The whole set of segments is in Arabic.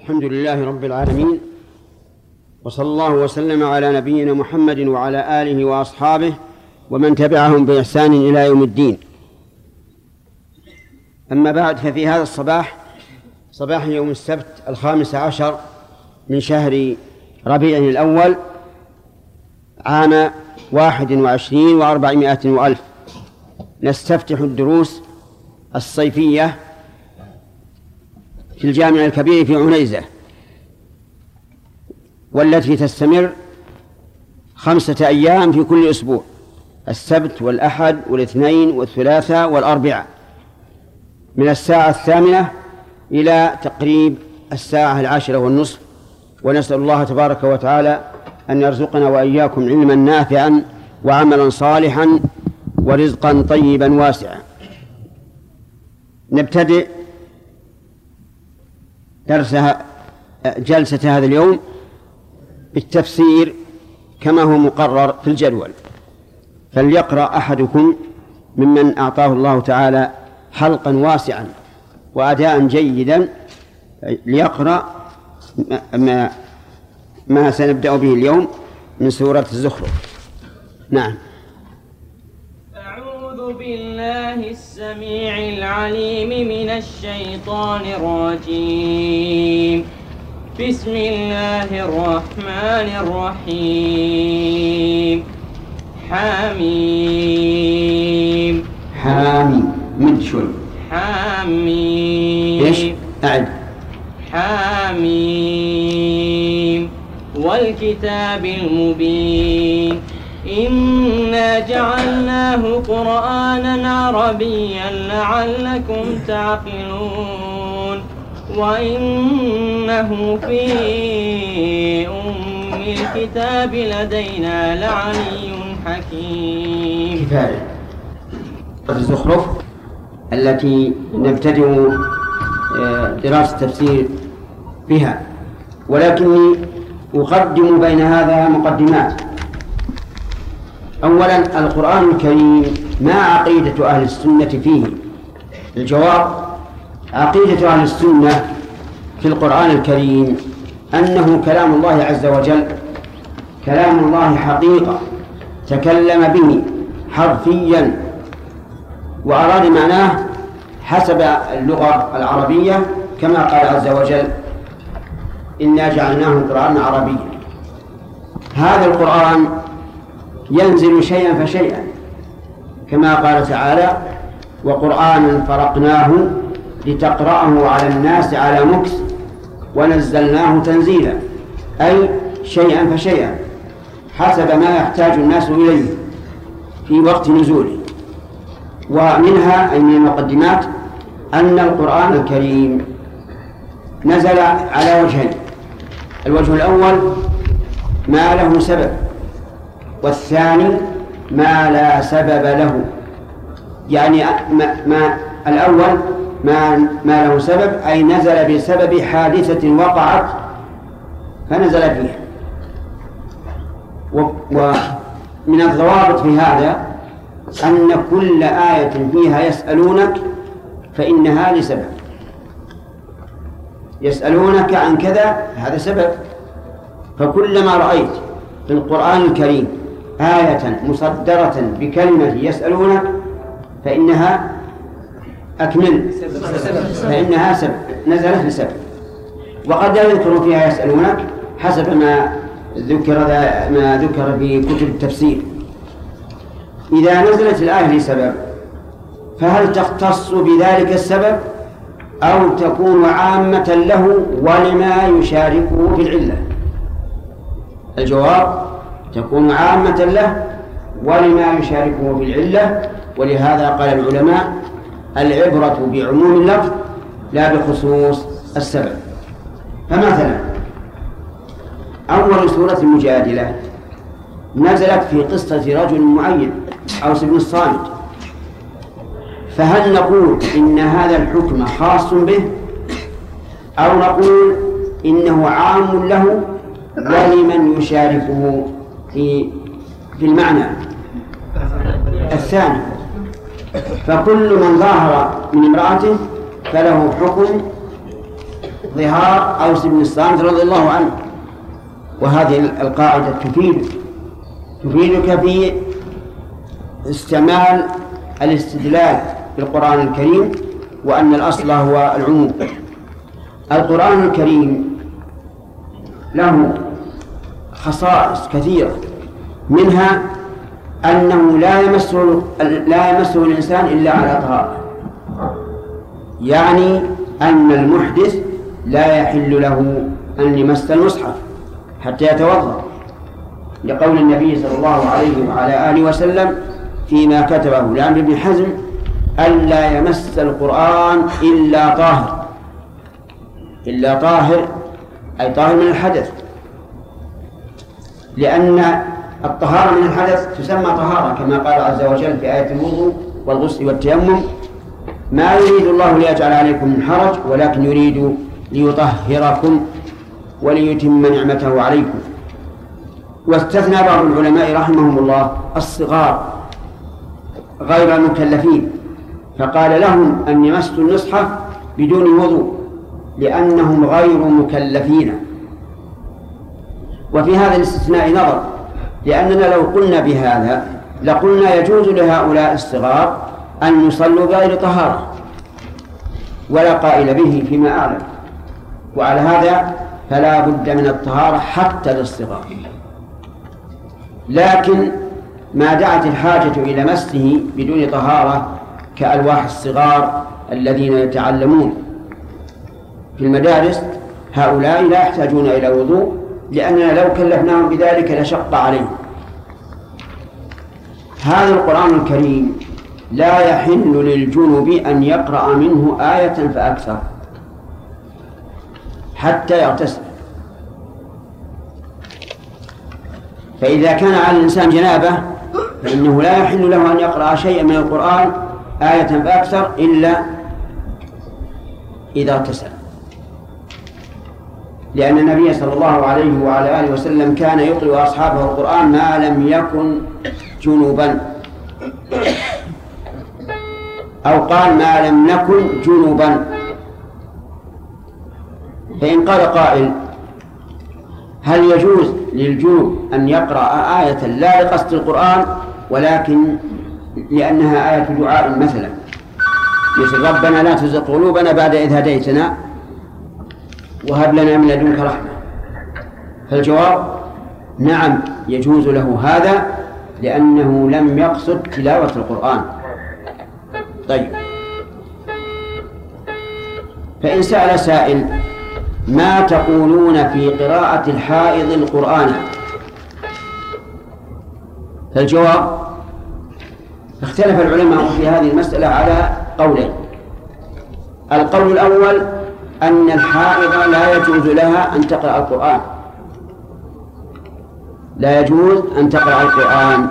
الحمد لله رب العالمين، وصلى الله وسلم على نبينا محمد وعلى آله وأصحابه ومن تبعهم بإحسان إلى يوم الدين. أما بعد، ففي هذا الصباح، صباح يوم السبت 15 من شهر ربيع الأول عام 21 و400 وألف، نستفتح الدروس الصيفية في الجامع الكبير في عنيزة، والتي تستمر 5 أيام في كل أسبوع: السبت والأحد والاثنين والثلاثاء والأربعاء، من الساعة 8 إلى تقريب الساعة 10:30. ونسأل الله تبارك وتعالى أن يرزقنا وإياكم علما نافعا وعملا صالحا ورزقا طيبا واسعا. نبتدئ جلسة هذا اليوم بالتفسير كما هو مقرر في الجدول، فليقرأ أحدكم ممن أعطاه الله تعالى حلقا واسعا وأداء جيدا، ليقرأ ما سنبدأ به اليوم من سورة الزخرف. نعم. أعوذ بالله السميع العليم من الشيطان الرجيم. بسم الله الرحمن الرحيم. حاميم. حاميم من شوي. حاميم. إيش؟ أعد. حاميم والكتاب المبين. إنا جعلناه قرآنا عربيا لعلكم تعقلون. وإنه في أم الكتاب لدينا لعلي حكيم. كفاية. الزخرف التي نبتدئ دراسة التفسير بها، ولكني أقدم بين هذا مقدمات. أولا، القرآن الكريم ما عقيدة أهل السنة فيه؟ الجواب: عقيدة أهل السنة في القرآن الكريم أنه كلام الله عز وجل، كلام الله حقيقة تكلم به حرفيا وأراد معناه حسب اللغة العربية، كما قال عز وجل: إنا جعلناه قرآنا عربيا. هذا القرآن ينزل شيئا فشيئا، كما قال تعالى: وقرآنا فرقناه لتقرأه على الناس على مكث ونزلناه تنزيلا، أي شيئا فشيئا حسب ما يحتاج الناس إليه في وقت نزوله. ومنها، أي من المقدمات، أن القرآن الكريم نزل على وجهين: الوجه الأول ما له سبب، والثاني ما لا سبب له. يعني الأول ما له سبب، أي نزل بسبب حادثة وقعت فنزل فيها. ومن الضوابط في هذا أن كل آية فيها يسألونك فإنها لسبب. يسألونك عن كذا، هذا سبب. فكلما رأيت في القرآن الكريم آية مصدرة بكلمة يسألونك فإنها فإنها سبب، نزلت لسبب. وقد لا يذكر فيها يسألونك حسب ما ذكر في كتب التفسير. إذا نزلت الآية لسبب، فهل تختص بذلك السبب أو تكون عامة له ولما يشاركه في العلة؟ الجواب: تكون عامة له ولما يشاركه في العلة. ولهذا قال العلماء: العبرة بعموم اللفظ لا بخصوص السبب. فمثلا أول سورة المجادلة نزلت في قصة رجل معين، أوس بن الصامت، فهل نقول إن هذا الحكم خاص به، أو نقول إنه عام له ولمن يشاركه في المعنى الثاني؟ فكل من ظاهر من امرأته فله حكم ظهار أوس بن الصامت رضي الله عنه. وهذه القاعدة تفيدك في استعمال الاستدلال بالقرآن الكريم، وأن الأصل هو العموم. القرآن الكريم له خصائص كثيرة، منها أنه لا يمسه الإنسان إلا على طهارة، يعني أن المحدث لا يحل له أن يمس المصحف حتى يتوضأ، لقول النبي صلى الله عليه وعلى آله وسلم فيما كتبه لعمرو بن حزم: ألا يمس القرآن إلا طاهر. إلا طاهر أي طاهر من الحدث، لأن الطهارة من الحدث تسمى طهارة، كما قال عز وجل في آية الوضوء والغسل والتيمم: ما يريد الله ليجعل عليكم من حرج ولكن يريد ليطهركم وليتم نعمته عليكم. واستثنى بعض العلماء رحمهم الله الصغار غير المكلفين، فقال لهم أن يمسوا المصحف بدون وضوء لأنهم غير مكلفين. وفي هذا الاستثناء نظر، لأننا لو قلنا بهذا لقلنا يجوز لهؤلاء الصغار أن يصلوا بغير طهارة، ولا قائل به فيما أعلم. وعلى هذا فلا بد من الطهارة حتى للصغار، لكن ما دعت الحاجة إلى مسه بدون طهارة كألواح الصغار الذين يتعلمون في المدارس، هؤلاء لا يحتاجون إلى وضوء، لأننا لو كلفناهم بذلك لشق عليهم. هذا القرآن الكريم لا يحل للجنب أن يقرأ منه آية فأكثر حتى يغتسل. فإذا كان على الإنسان جنابة فإنه لا يحل له أن يقرأ شيئا من القرآن آية فأكثر إلا إذا اغتسل، لأن النبي صلى الله عليه وعلى آله وسلم كان يقرأ أصحابه القرآن ما لم يكن جنوبا، أو قال ما لم نكن جنوبا. فإن قال قائل: هل يجوز للجنوب أن يقرأ آية لا لقصد القرآن ولكن لأنها آية دعاء مثلا، مثل ربنا لا تزغ قلوبنا بعد إذ هديتنا وهب لنا من لدنك رحمة؟ فالجواب: نعم، يجوز له هذا لأنه لم يقصد تلاوة القرآن. طيب، فإن سأل سائل: ما تقولون في قراءة الحائض القرآن؟ فالجواب: اختلف العلماء في هذه المسألة على قولين. القول الأول أن الحائض لا يجوز لها أن تقرأ القرآن، لا يجوز أن تقرأ القرآن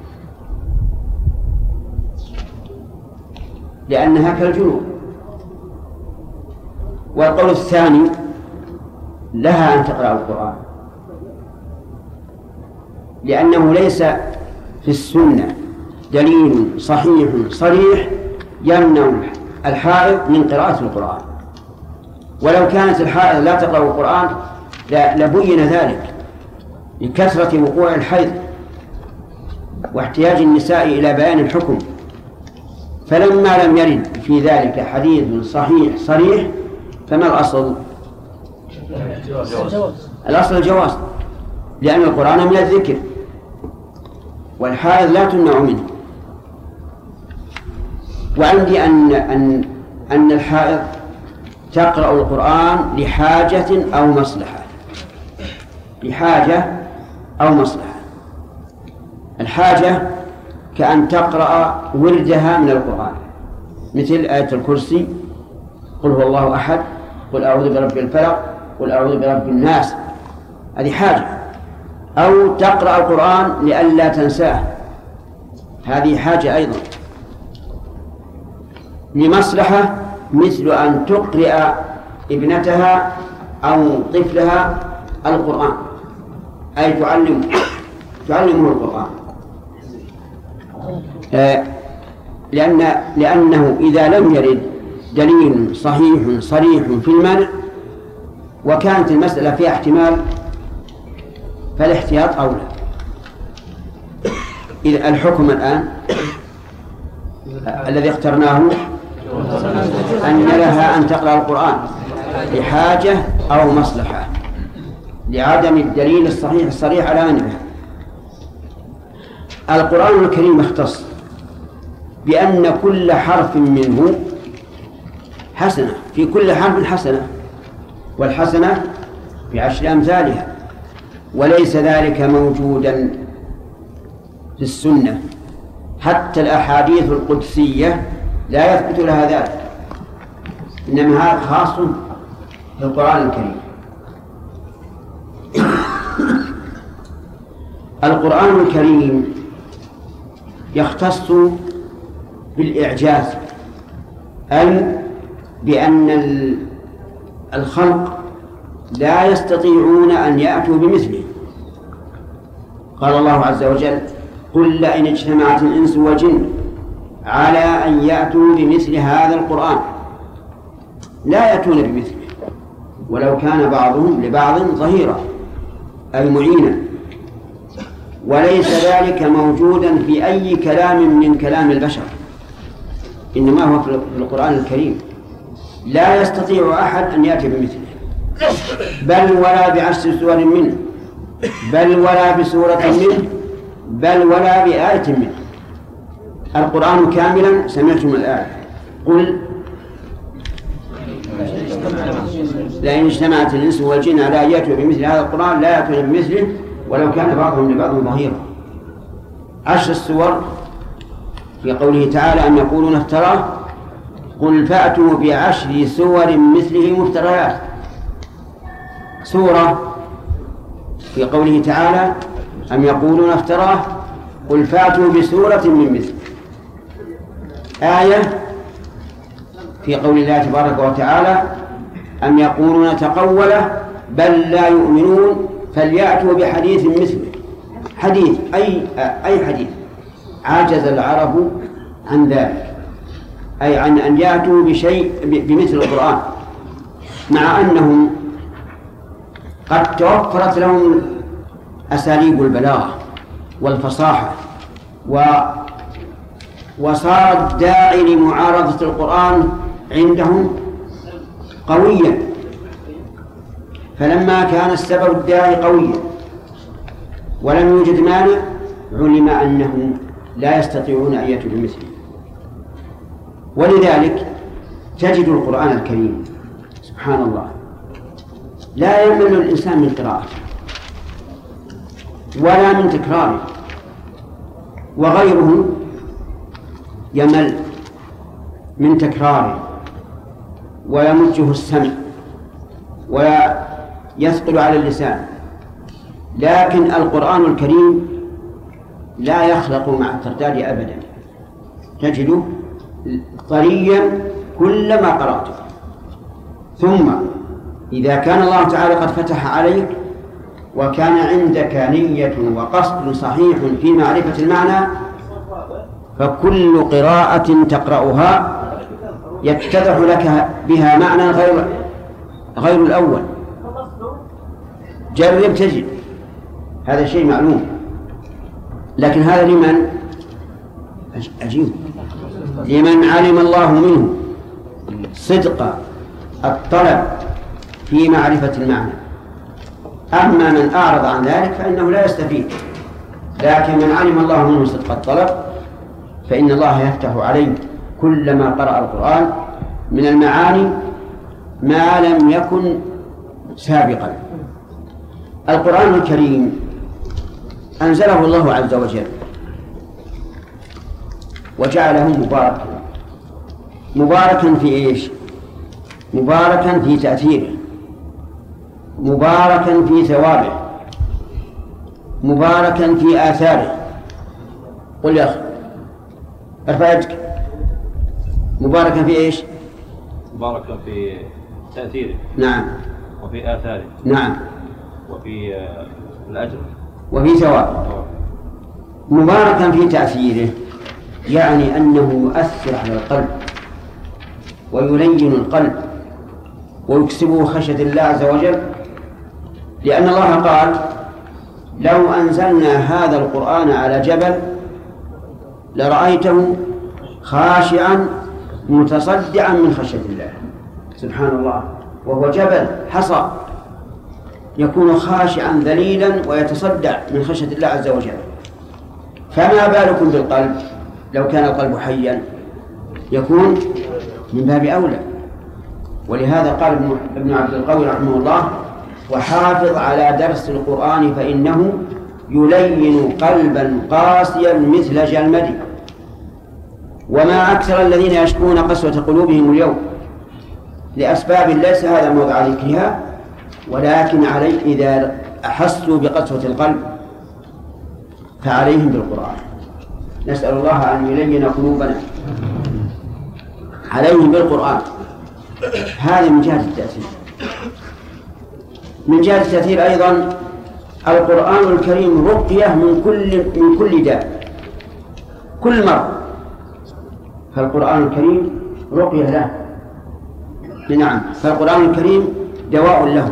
لأنها كالجنوب. والقول الثاني: لها أن تقرأ القرآن لأنه ليس في السنة دليل صحيح صريح يمنع الحائض من قراءة القرآن. ولو كانت الحائض لا تقرأ القرآن لبين ذلك لكثرة وقوع الحيض واحتياج النساء إلى بيان الحكم. فلما لم يرد في ذلك حديث صحيح صريح فما الأصل؟ الأصل الجواز، لأن القرآن من الذكر والحائض لا تمنع منه. وعندي أن الحائض تقرأ القرآن لحاجة أو مصلحة، لحاجة أو مصلحة. الحاجة كأن تقرأ وردها من القرآن، مثل آية الكرسي، قل هو الله أحد، قل أعوذ برب الفلق، قل أعوذ برب الناس، هذه حاجة. أو تقرأ القرآن لئلا تنساه، هذه حاجة أيضا. لمصلحة مثل أن تقرأ ابنتها أو طفلها القرآن، أي تعلمه القرآن، لأنه إذا لم يرد دليل صحيح صريح في المنع وكانت المسألة فيها احتمال فالاحتياط أولى. إذا الحكم الآن الذي اخترناه أن لها أن تقرأ القرآن لحاجة أو مصلحة لعدم الدليل الصريح على أنها. القرآن الكريم اختص بأن كل حرف منه حسنة، في كل حرف حسنة، والحسنة ب10 أمثالها، وليس ذلك موجودا في السنة. حتى الأحاديث القدسية لا يثبت لها ذلك، إنما هذا خاص بالقرآن الكريم. القرآن الكريم يختص بالإعجاز، أي بأن الخلق لا يستطيعون أن يأتوا بمثله. قال الله عز وجل: قل لئن اجتمعت الإنس والجن على أن يأتوا بمثل هذا القرآن لا يأتون بمثله ولو كان بعضهم لبعض ظهيرا أي معينا. وليس ذلك موجودا في أي كلام من كلام البشر، إنما هو في القرآن الكريم. لا يستطيع أحد أن يأتي بمثله، بل ولا ب10 سور منه، بل ولا بسورة منه، بل ولا بآية منه. القرآن كاملا سمعتم الآية: قل لئن اجتمعت الإنس والجن على أن يأتوا بمثل هذا القرآن لا يأتون بمثله ولو كان بعضهم لبعض ظهيرا. 10 سور في قوله تعالى: أم يقولون افتراه قل فأتوا ب10 سور مثله مفتريات. سورة في قوله تعالى: أم يقولون افتراه قل فأتوا بسورة من مثله. آية في قول الله تبارك وتعالى: أم يقولون تقوله بل لا يؤمنون فليأتوا بحديث مثله. حديث أي حديث. عجز العرب عن ذلك، أي عن أن يأتوا بشيء بمثل القرآن، مع أنهم قد توفرت لهم أساليب البلاغة والفصاحة، وصار الداعي لمعارضة القرآن عندهم قويا. فلما كان السبب الداعي قويا ولم يوجد مانع علم أنهم لا يستطيعون أن يأتوا بمثله. ولذلك تجد القرآن الكريم سبحان الله لا يمل الإنسان من قراءته ولا من تكراره، وغيره يمل من تكراره ويمجه السمع ويثقل على اللسان. لكن القرآن الكريم لا يخلق مع الترداد أبدا، تجده طريا كلما قرأته. ثم إذا كان الله تعالى قد فتح عليك وكان عندك نية وقصد صحيح في معرفة المعنى، فكل قراءة تقرأها يتضح لك بها معنى غير الأول. جرب تجد، هذا شيء معلوم. لكن هذا لمن؟ عجيب، لمن علم الله منه صدق الطلب في معرفة المعنى. أما من أعرض عن ذلك فإنه لا يستفيد. لكن من علم الله منه صدق الطلب فإن الله يفتح عليه كلما قرأ القرآن من المعاني ما لم يكن سابقا. القرآن الكريم أنزله الله عز وجل وجعله مباركا. مباركا في إيش؟ مباركا في تأثيره، مباركا في ثوابه، مباركا في آثاره. قل يا أخي ارفع يدك. مباركا في إيش؟ مباركا في تأثيره. نعم. وفي آثاره. نعم. وفي الأجر. وفي ثوابه. مباركا في تأثيره يعني أنه يؤثر على القلب ويلين القلب ويكسبه خشية الله عز وجل، لأن الله قال: لو أنزلنا هذا القرآن على جبل لرأيته خاشعا متصدعا من خشية الله. سبحان الله، وهو جبل حصى يكون خاشعا ذليلا ويتصدع من خشية الله عز وجل، فما بالكم بالقلب؟ لو كان القلب حيا يكون من باب أولى. ولهذا قال ابن عبد القوي رحمه الله: وحافظ على درس القرآن فإنه يلين قلبا قاسيا مثل جلمد. وما أكثر الذين يشكون قسوة قلوبهم اليوم لأسباب ليس هذا موضع ذكرها، ولكن عليه إذا أحسوا بقسوة القلب فعليهم بالقرآن. نسأل الله أن يلين قلوبنا. عليهم بالقرآن. هذا من جهة التأثير. من جهة التأثير أيضا القرآن الكريم رقية من كل داء، كل مرض، فالقرآن الكريم رقية له. نعم، فالقرآن الكريم دواء له،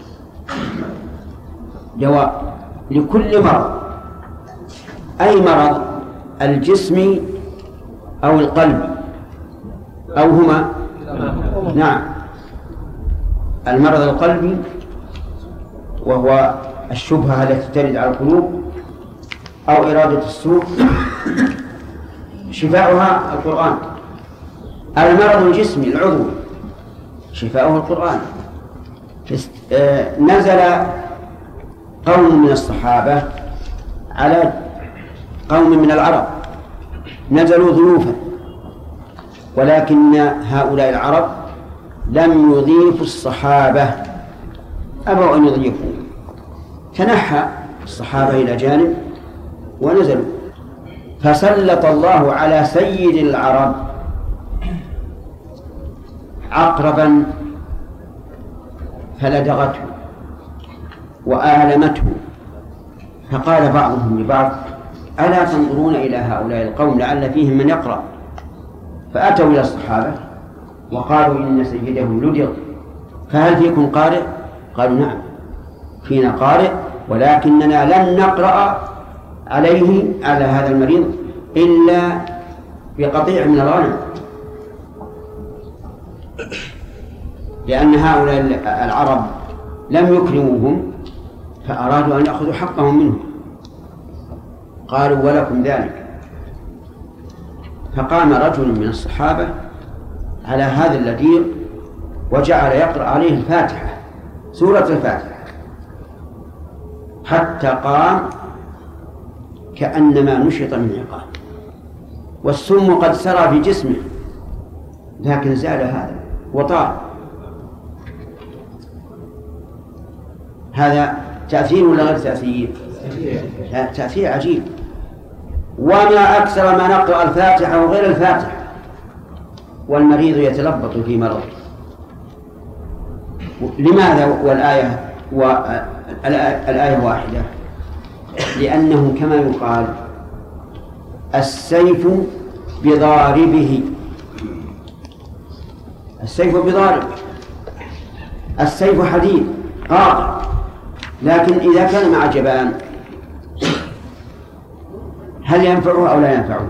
دواء لكل مرض. أي مرض؟ الجسم أو القلب أو هما؟ نعم، المرض القلبي وهو الشبهة التي ترد على القلوب أو إرادة السوء شفاؤها القرآن. المرض الجسمي العضوي شفاؤه القرآن. نزل قوم من الصحابة على قوم من العرب، نزلوا ضيوفا، ولكن هؤلاء العرب لم يضيفوا الصحابة، أبوا أن يضيفوا، تنحى الصحابة إلى جانب ونزلوا، فسلط الله على سيد العرب عقربا فلدغته وآلمته، فقال بعضهم لبعض: ألا تنظرون إلى هؤلاء القوم لعل فيهم من يقرأ؟ فأتوا إلى الصحابة وقالوا: إن سيدهم لدغ، فهل فيكم قارئ؟ قالوا: نعم فينا قارئ، ولكننا لن نقرأ عليه على هذا المريض إلا بقطيع من الغنم، لأن هؤلاء العرب لم يكرموهم فأرادوا أن يأخذوا حقهم منهم. قالوا: ولكم ذلك. فقام رجل من الصحابة على هذا اللديغ وجعل يقرأ عليه الفاتحة، سورة الفاتحة، حتى قام كأنما نشط من عقال، والسم قد سرى في جسمه، لكن زال هذا وطار. هذا تأثير ولا غير تأثير؟ تأثير عجيب. وما أكثر ما نقرأ الفاتحة وغير الفاتحة والمريض يتلبط في مرض. لماذا والآية واحدة؟ لأنه كما يقال: السيف بضاربه، السيف بضارب، السيف حديد قاطع، لكن إذا كان مع جبان هل ينفعه أو لا ينفعه؟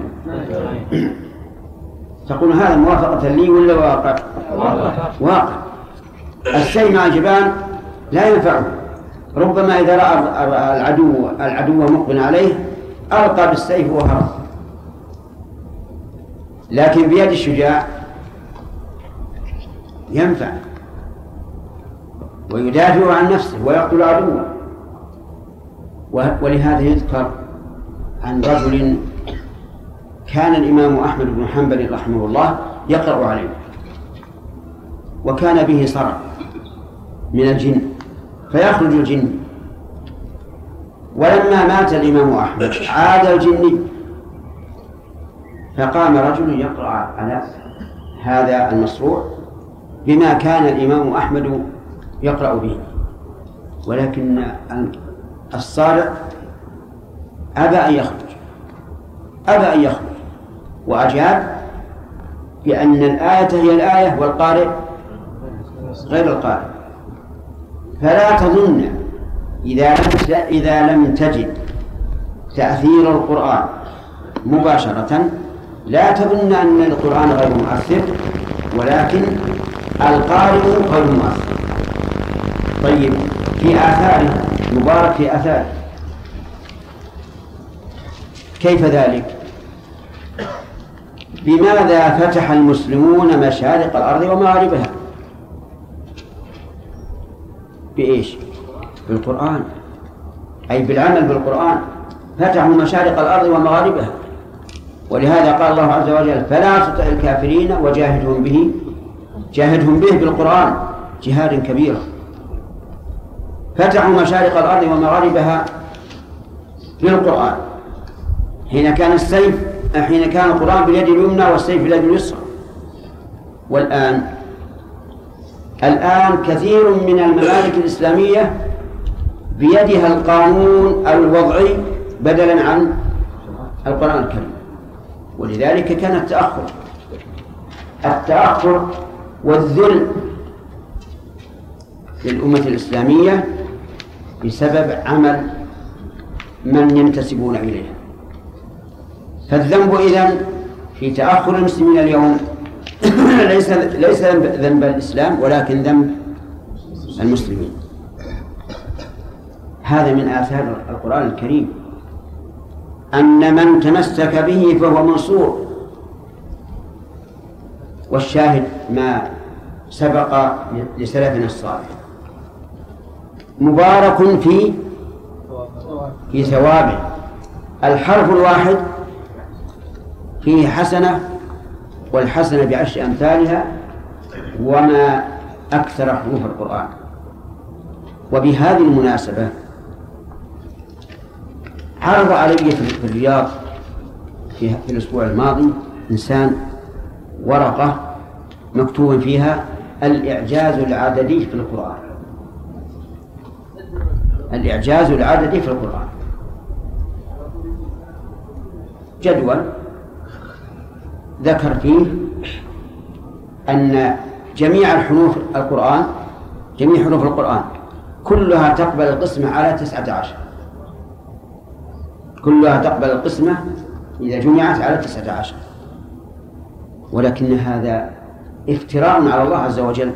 تقول هذا موافقة لي ولا واقع؟ واقع. السيف مع جبان لا ينفعه، ربما إذا رأى العدو مقبل عليه ألقى بالسيف وهرب، لكن بيد الشجاع ينفع ويدافع عن نفسه ويقتل عدوه. ولهذا يذكر عن رجل كان الإمام أحمد بن حنبل رحمه الله يقرأ عليه، وكان به صرع من الجن فيخرج الجن، ولما مات الإمام أحمد عاد الجني، فقام رجل يقرأ على هذا المصروع بما كان الإمام أحمد يقرأ به، ولكن الصارع أبى أن يخرج وأجاب بأن الآية هي الآية والقارئ غير القارئ. فلا تظن إذا لم تجد تأثير القرآن مباشرة لا تظن أن القرآن غير مؤثر، ولكن القارئ غير مؤثر. طيب، في آثاره مبارك في آثاره، كيف ذلك؟ بماذا فتح المسلمون مشارق الأرض ومغاربها؟ بإيش؟ بالقرآن، أي بالعمل بالقرآن. فتحوا مشارق الأرض ومغاربها، ولهذا قال الله عز وجل: فلا تطع الكافرين جاهدهم به بالقرآن جهادا كبيرا. فتحوا مشارق الأرض ومغاربها بالقرآن حين كان القرآن باليد اليمنى والسيف باليد اليسرى. الآن كثير من الممالك الإسلامية بيدها القانون الوضعي بدلا عن القرآن الكريم، ولذلك كان التأخر والذل للأمة الإسلامية بسبب عمل من ينتسبون إليها. فالذنب إذن في تأخر المسلمين اليوم ليس ذنب الإسلام، ولكن ذنب المسلمين. هذا من آثار القرآن الكريم، أن من تمسك به فهو منصور. والشاهد ما سبق لسلفنا الصالح، مبارك في ثوابه. الحرف الواحد فيه حسنة، والحسنة بعشر أمثالها، وما أكثر حروف القرآن. وبهذه المناسبة عرض علي في الرياض في الأسبوع الماضي إنسان ورقة مكتوب فيها الإعجاز العددي في القرآن. الإعجاز العددي في القرآن، جدول ذكر فيه أن جميع حروف القرآن كلها تقبل القسمة على 19، كلها تقبل القسمة إذا جمعت على 19، ولكن هذا افتراء على الله عز وجل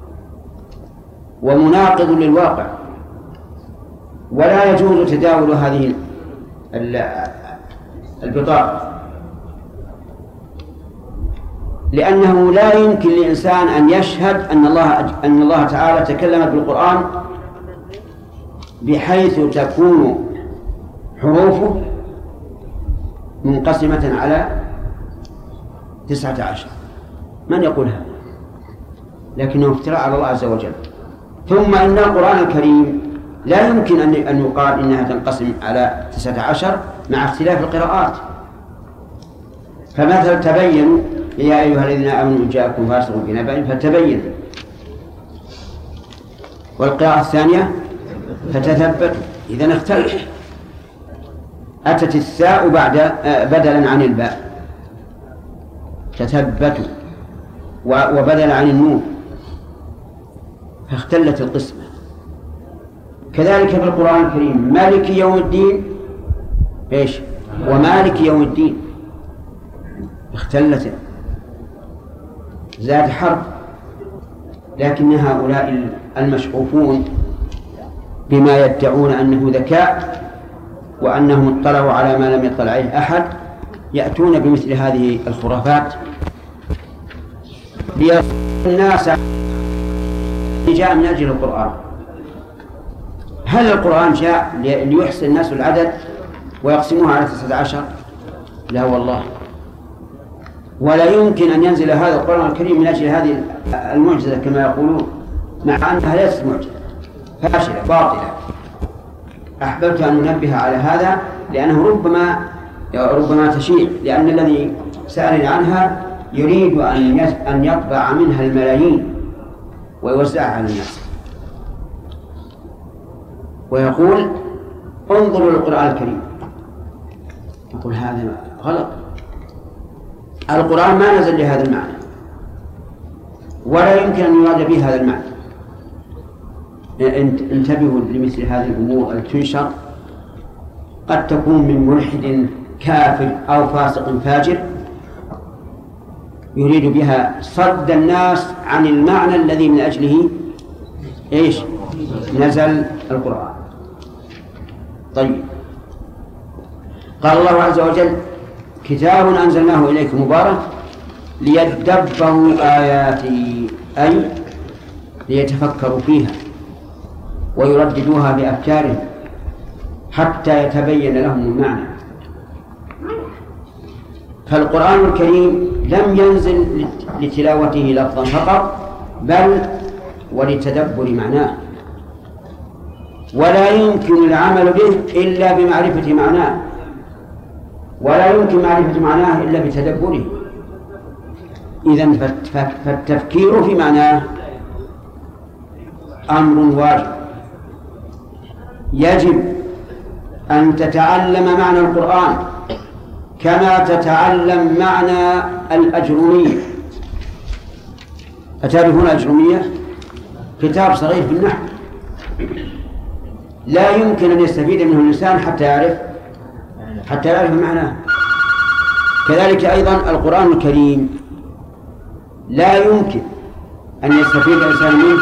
ومناقض للواقع، ولا يجوز تداول هذه البطاقة، لأنه لا يمكن لإنسان أن يشهد أن الله تعالى تكلم بالقرآن بحيث تكون حروفه منقسمة على 19. من يقول هذا؟ لكنه افتراء على الله عز وجل. ثم إن القرآن الكريم لا يمكن أن يقال إنها تنقسم على 19 مع اختلاف القراءات. فمثلا تبينوا يا أيها الذين آمنوا إن جاءكم فاسق بنبأ فتبينوا، والقراءة الثانية فتثبتوا. إذن اختلف، أتت الثاء بدلا عن الباء تثبتوا، وبدل عن النون، فاختلت القسمة. كذلك في القرآن الكريم مالك يوم الدين إيش؟ ومالك يوم الدين اختلت، زاد حرف. لكن هؤلاء المشغوفون بما يدعون أنه ذكاء وأنهم اطلعوا على ما لم يطلع عليه أحد يأتون بمثل هذه الخرافات ليصل الناس جاء من أجل القرآن. هل القرآن جاء ليحصي الناس العدد ويقسموها على 19؟ لا والله، ولا يمكن أن ينزل هذا القرآن الكريم من أجل هذه المعجزة كما يقولون، مع أنها ليست معجزة، فاشلة باطلة. أحببت أن أنبه على هذا لأنه ربما تشيع، لأن الذي سألني عنها يريد أن يطبع منها الملايين ويوزعها على الناس، ويقول انظروا للقرآن الكريم. يقول هذا غلط، القرآن ما نزل لهذا المعنى، ولا يمكن أن يراد به هذا المعنى. انتبهوا لمثل هذه الأمور التي تنشر، قد تكون من ملحد كافر أو فاسق فاجر يريد بها صد الناس عن المعنى الذي من أجله نزل القرآن. طيب، قال الله عز وجل: كتاب أنزلناه إليك مبارك ليدبروا آياته، أي ليتفكروا فيها ويرددوها بأفكارهم حتى يتبين لهم المعنى. فالقرآن الكريم لم ينزل لتلاوته لفظا فقط، بل ولتدبر معناه، ولا يمكن العمل به إلا بمعرفة معناه، ولا يمكن معرفة معناه إلا بتدبره. إذن فالتفكير في معناه أمر واجب. يجب أن تتعلم معنى القرآن كما تتعلم معنى الأجرومية. أتعرفون الأجرومية؟ كتاب صغير في النحو لا يمكن أن يستفيد منه الإنسان حتى يعرف معناه. كذلك أيضا القرآن الكريم لا يمكن أن يستفيد الإنسان منه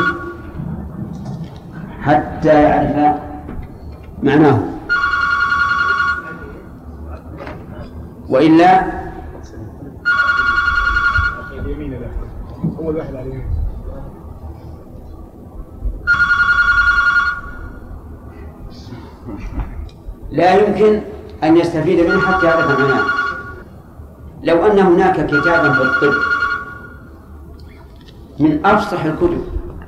حتى يعرف معناه، وإلا لا يمكن أن يستفيد منه حتى يعرف معناه. لو أن هناك كتابا في الطب من أفصح الكتب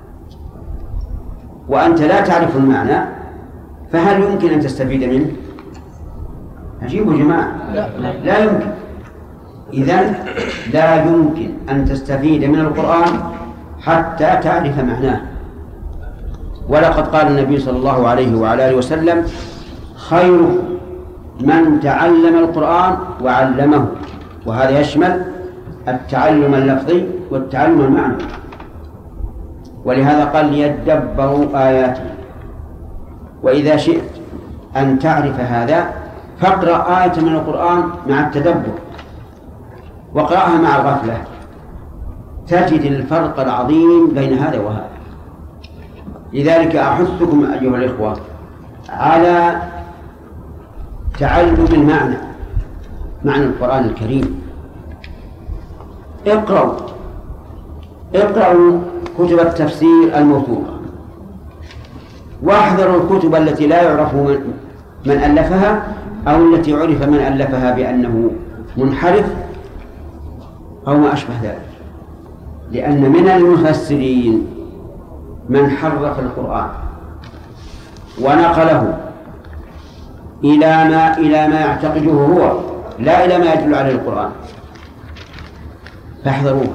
وأنت لا تعرف المعنى، فهل يمكن أن تستفيد منه؟ أجيبوا جماعة، لا يمكن. إذن لا يمكن أن تستفيد من القرآن حتى تعرف معناه. ولقد قال النبي صلى الله عليه وعلى آله وسلم: خير من تعلم القرآن وعلمه. وهذا يشمل التعلم اللفظي والتعلم المعنوي. ولهذا قال: ليدبروا آياته. وإذا شئت أن تعرف هذا فاقرأ آية من القرآن مع التدبر، واقرأها مع الغفلة، تجد الفرق العظيم بين هذا وهذا. لذلك أحثكم أيها الإخوة على تعلم المعنى، معنى القرآن الكريم. اقرأوا كتب التفسير الموثوقة، واحذروا الكتب التي لا يعرف من ألفها، أو التي عرف من ألفها بأنه منحرف أو ما أشبه ذلك. لأن من المفسرين من حرف القرآن ونقله إلى ما يعتقده هو، لا إلى ما يدل عليه القرآن، فاحذروه.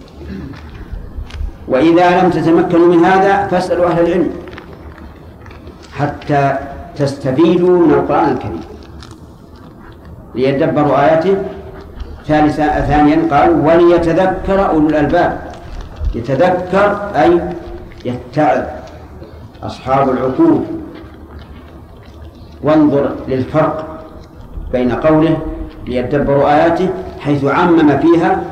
وإذا لم تتمكنوا من هذا فاسألوا أهل العلم حتى تستفيدوا من القرآن الكريم. ليدبروا آياته. ثانيا قال: وليتذكر أولو الألباب. يتذكر أي يتعظ أصحاب العقول. وانظر للفرق بين قوله ليدبروا آياته حيث عمم فيها،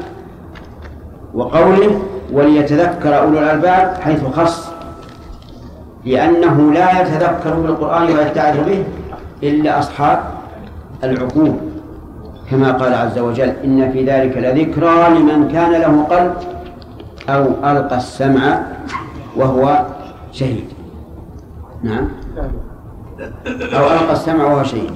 وقوله وليتذكر أولو الألباب حيث خص، لأنه لا يتذكر بالقرآن ويتعظ به إلا أصحاب العقول، كما قال عز وجل: إن في ذلك لذكرى لمن كان له قلب أو ألقى السمع وهو شهيد. نعم، أو ألقى السمع وهو شهيد.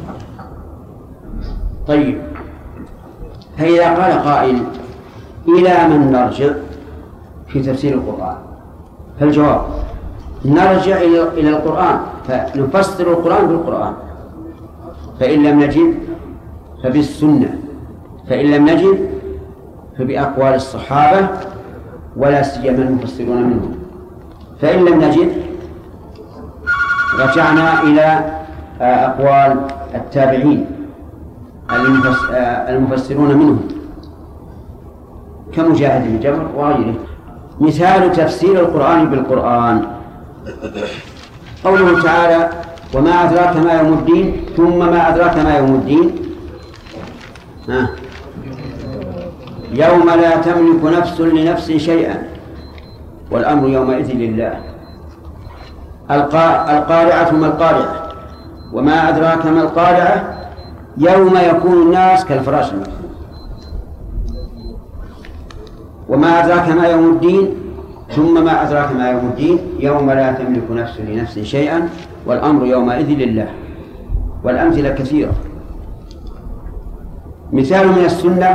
طيب، فإذا قال قائل: إلى من نرجع في تفسير القرآن؟ فالجواب: نرجع إلى القرآن، فنفسر القرآن بالقرآن، فإن لم نجد فبالسنة، فإن لم نجد فبأقوال الصحابة ولا سيما المفسرون منهم، فإن لم نجد رجعنا إلى أقوال التابعين المفسرون منهم كمجاهد بن جبر وغيره. مثال تفسير القرآن بالقرآن: قوله تعالى وما أدراك ما يوم الدين ثم ما أدراك ما يوم الدين يوم لا تملك نفس لنفس شيئا والأمر يومئذ لله. القارعة ما القارعة وما أدراك ما القارعة يوم يكون الناس كالفراش المبثوث. وما أدراك ما يوم الدين ثم ما أدراك ما يوم الدين يوم لا تملك نفس لنفس شيئا والأمر يومئذ لله. والأمثلة كثيرة. مثال من السنة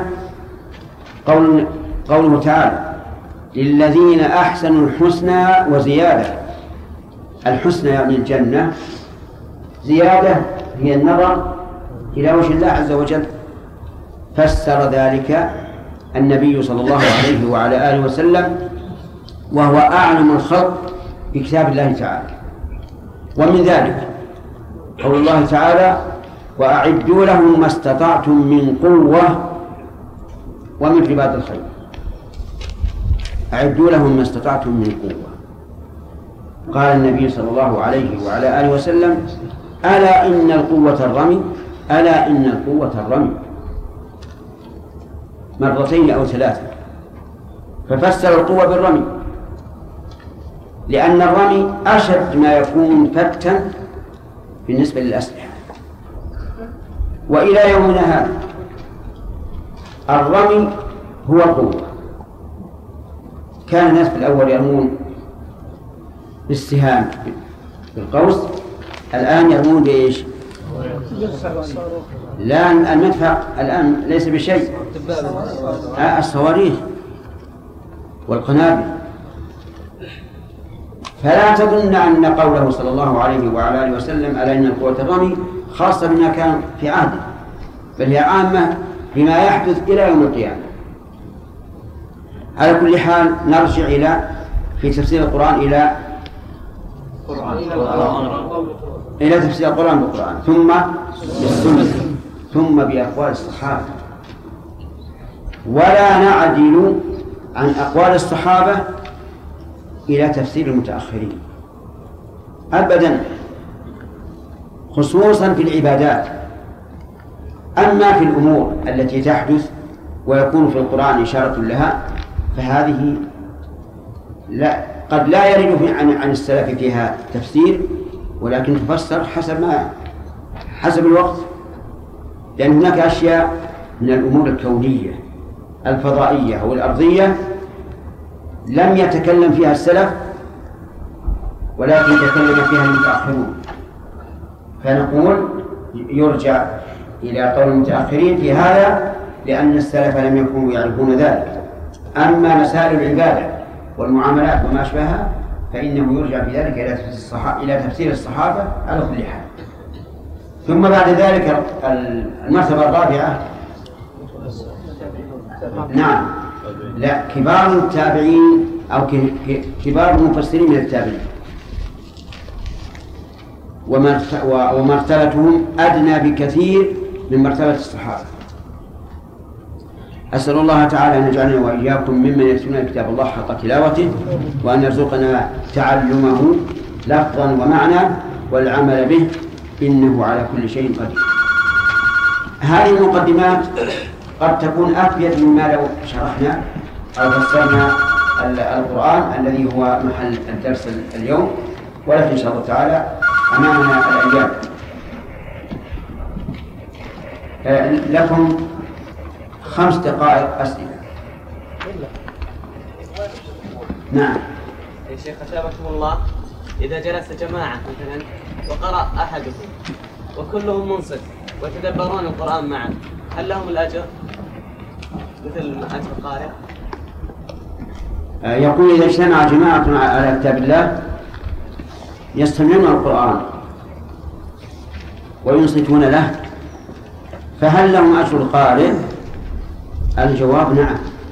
قوله تعالى للذين أحسنوا الحسنى وزيادة. الحسنى يعني الجنة، زيادة هي النظر إلى وجه الله عز وجل. فسر ذلك النبي صلى الله عليه وعلى آله وسلم وهو أعلم الخلق بكتاب الله تعالى. ومن ذلك قول الله تعالى وأعدوا لهم ما استطعتم من قوة ومن رباط الخيل. أعدوا لهم ما استطعتم من قوة. قال النبي صلى الله عليه وعلى آله وسلم ألا إن القوة الرمي، ألا إن القوة الرمي، مرتين أو ثلاثة. ففسر القوة بالرمي لأن الرمي أشد ما يكون فتا بالنسبة للأسلحة. وإلى يومنا هذا الرمي هو القوة. كان الناس في الأول يرمون بالسهام بالقوس، الآن يرمون بإيش؟ لا، المدفع الآن ليس بشيء، الصواريخ والقنابل. فلا تظن أن قوله صلى الله عليه وعلى آله وسلم ألا إن القوة الرمي خاصة بما كان في عهده، بل هي عامة بما يحدث إلى يوم القيامة. على كل حال نرجع في تفسير القرآن إلى تفسير القرآن بالقرآن ثم بالسنة ثم بأقوال الصحابة. ولا نعدل عن أقوال الصحابة إلى تفسير المتأخرين أبدا، خصوصا في العبادات. أما في الأمور التي تحدث ويكون في القرآن إشارة لها فهذه قد لا يرد عن السلف فيها تفسير، ولكن تفسر حسب الوقت، لأن هناك أشياء من الأمور الكونية الفضائية أو الأرضية لم يتكلم فيها السلف ولكن تكلم فيها المتأخرون، فنقول يرجع إلى قول المتأخرين في هذا لأن السلف لم يكونوا يعرفون ذلك. أما مسائل العبادة والمعاملات وما أشبهها فإنه يرجع في ذلك إلى تفسير الصحابة على كل حال. ثم بعد ذلك المرتبة الرابعة نعم لا كبار التابعين أو كبار المفسرين من التابعين، ومرتبتهم أدنى بكثير من مرتبة الصحابة. أسأل الله تعالى أن يجعلنا وإياكم ممن يتلون كتاب الله حق تلاوته، وأن يرزقنا تعلمه لفظا ومعنى والعمل به، إنه على كل شيء قدير. هذه المقدمات قد تكون أفيد مما لو شرحنا أو فسرنا القرآن الذي هو محل الدرس اليوم، ولكن إن شاء الله تعالى أمامنا الأيام. لكم 5 دقائق أسئلة. نعم يا شيخ أثابكم الله، إذا جلس جماعة مثلا وقرأ أحدهم وكلهم منصت ويتدبرون القرآن معا، هل لهم الأجر مثل أجر القارئ؟ يقول إذا اجتمع جماعة على كتاب الله يستمعون القرآن وينصتون له فهل لهم أجر القارئ؟ الجواب نعم،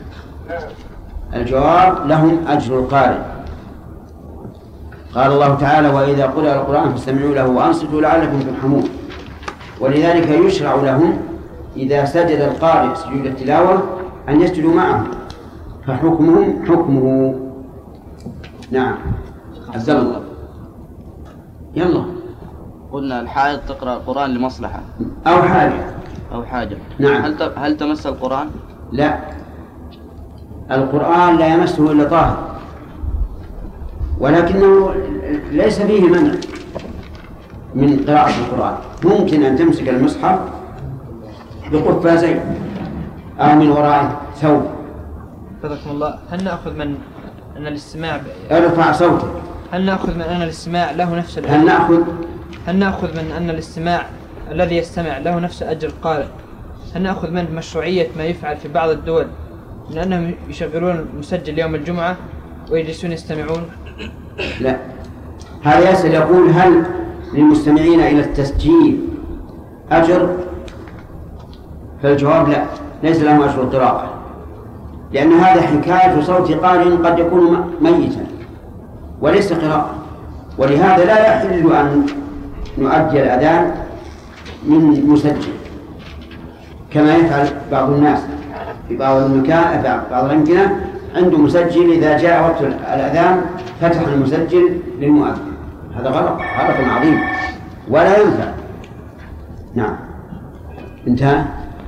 الجواب لهم أجر القارئ. قال الله تعالى وإذا قرأ القرآن فاستمعوا له وأنصتوا لعلكم ترحمون. ولذلك يشرع لهم إذا سجد القارئ سجود التلاوة أن يسجدوا معه، فحكمهم حكمه. نعم عز الله. يلا. قلنا الحائض تقرأ القرآن لمصلحة أو حاجة. نعم. هل تمس القرآن؟ لا، القرآن لا يمسه إلا طاهر، ولكنه ليس فيه منع من قراءة القرآن. ممكن أن تمسك المصحف بقفازين أو من وراء ثوب. فضلكم الله، هل نأخذ من أن الاستماع ارفع صوتك. هل نأخذ من أن الاستماع له نفس الأجر؟ هل نأخذ من أن الاستماع الذي يستمع له نفس أجر القارئ؟ هل نأخذ من مشروعية ما يفعل في بعض الدول من أنهم يشغلون المسجل يوم الجمعة ويجلسون يستمعون؟ لا، هذا يسأل يقول هل للمستمعين إلى التسجيل أجر؟ فالجواب لا، ليس لهم أجر القراءة، لأن هذا حكاية صوت قارئ قد يكون ميتا وليس قراءة، ولهذا لا يحل أن نؤدي الأذان من مسجل كما يفعل بعض الناس في بعض الأمكنة عنده مسجل، إذا جاء وقت الأذان فتح المسجل للمؤذن. هذا غلط عظيم ولا ينفع. نعم، انتهى.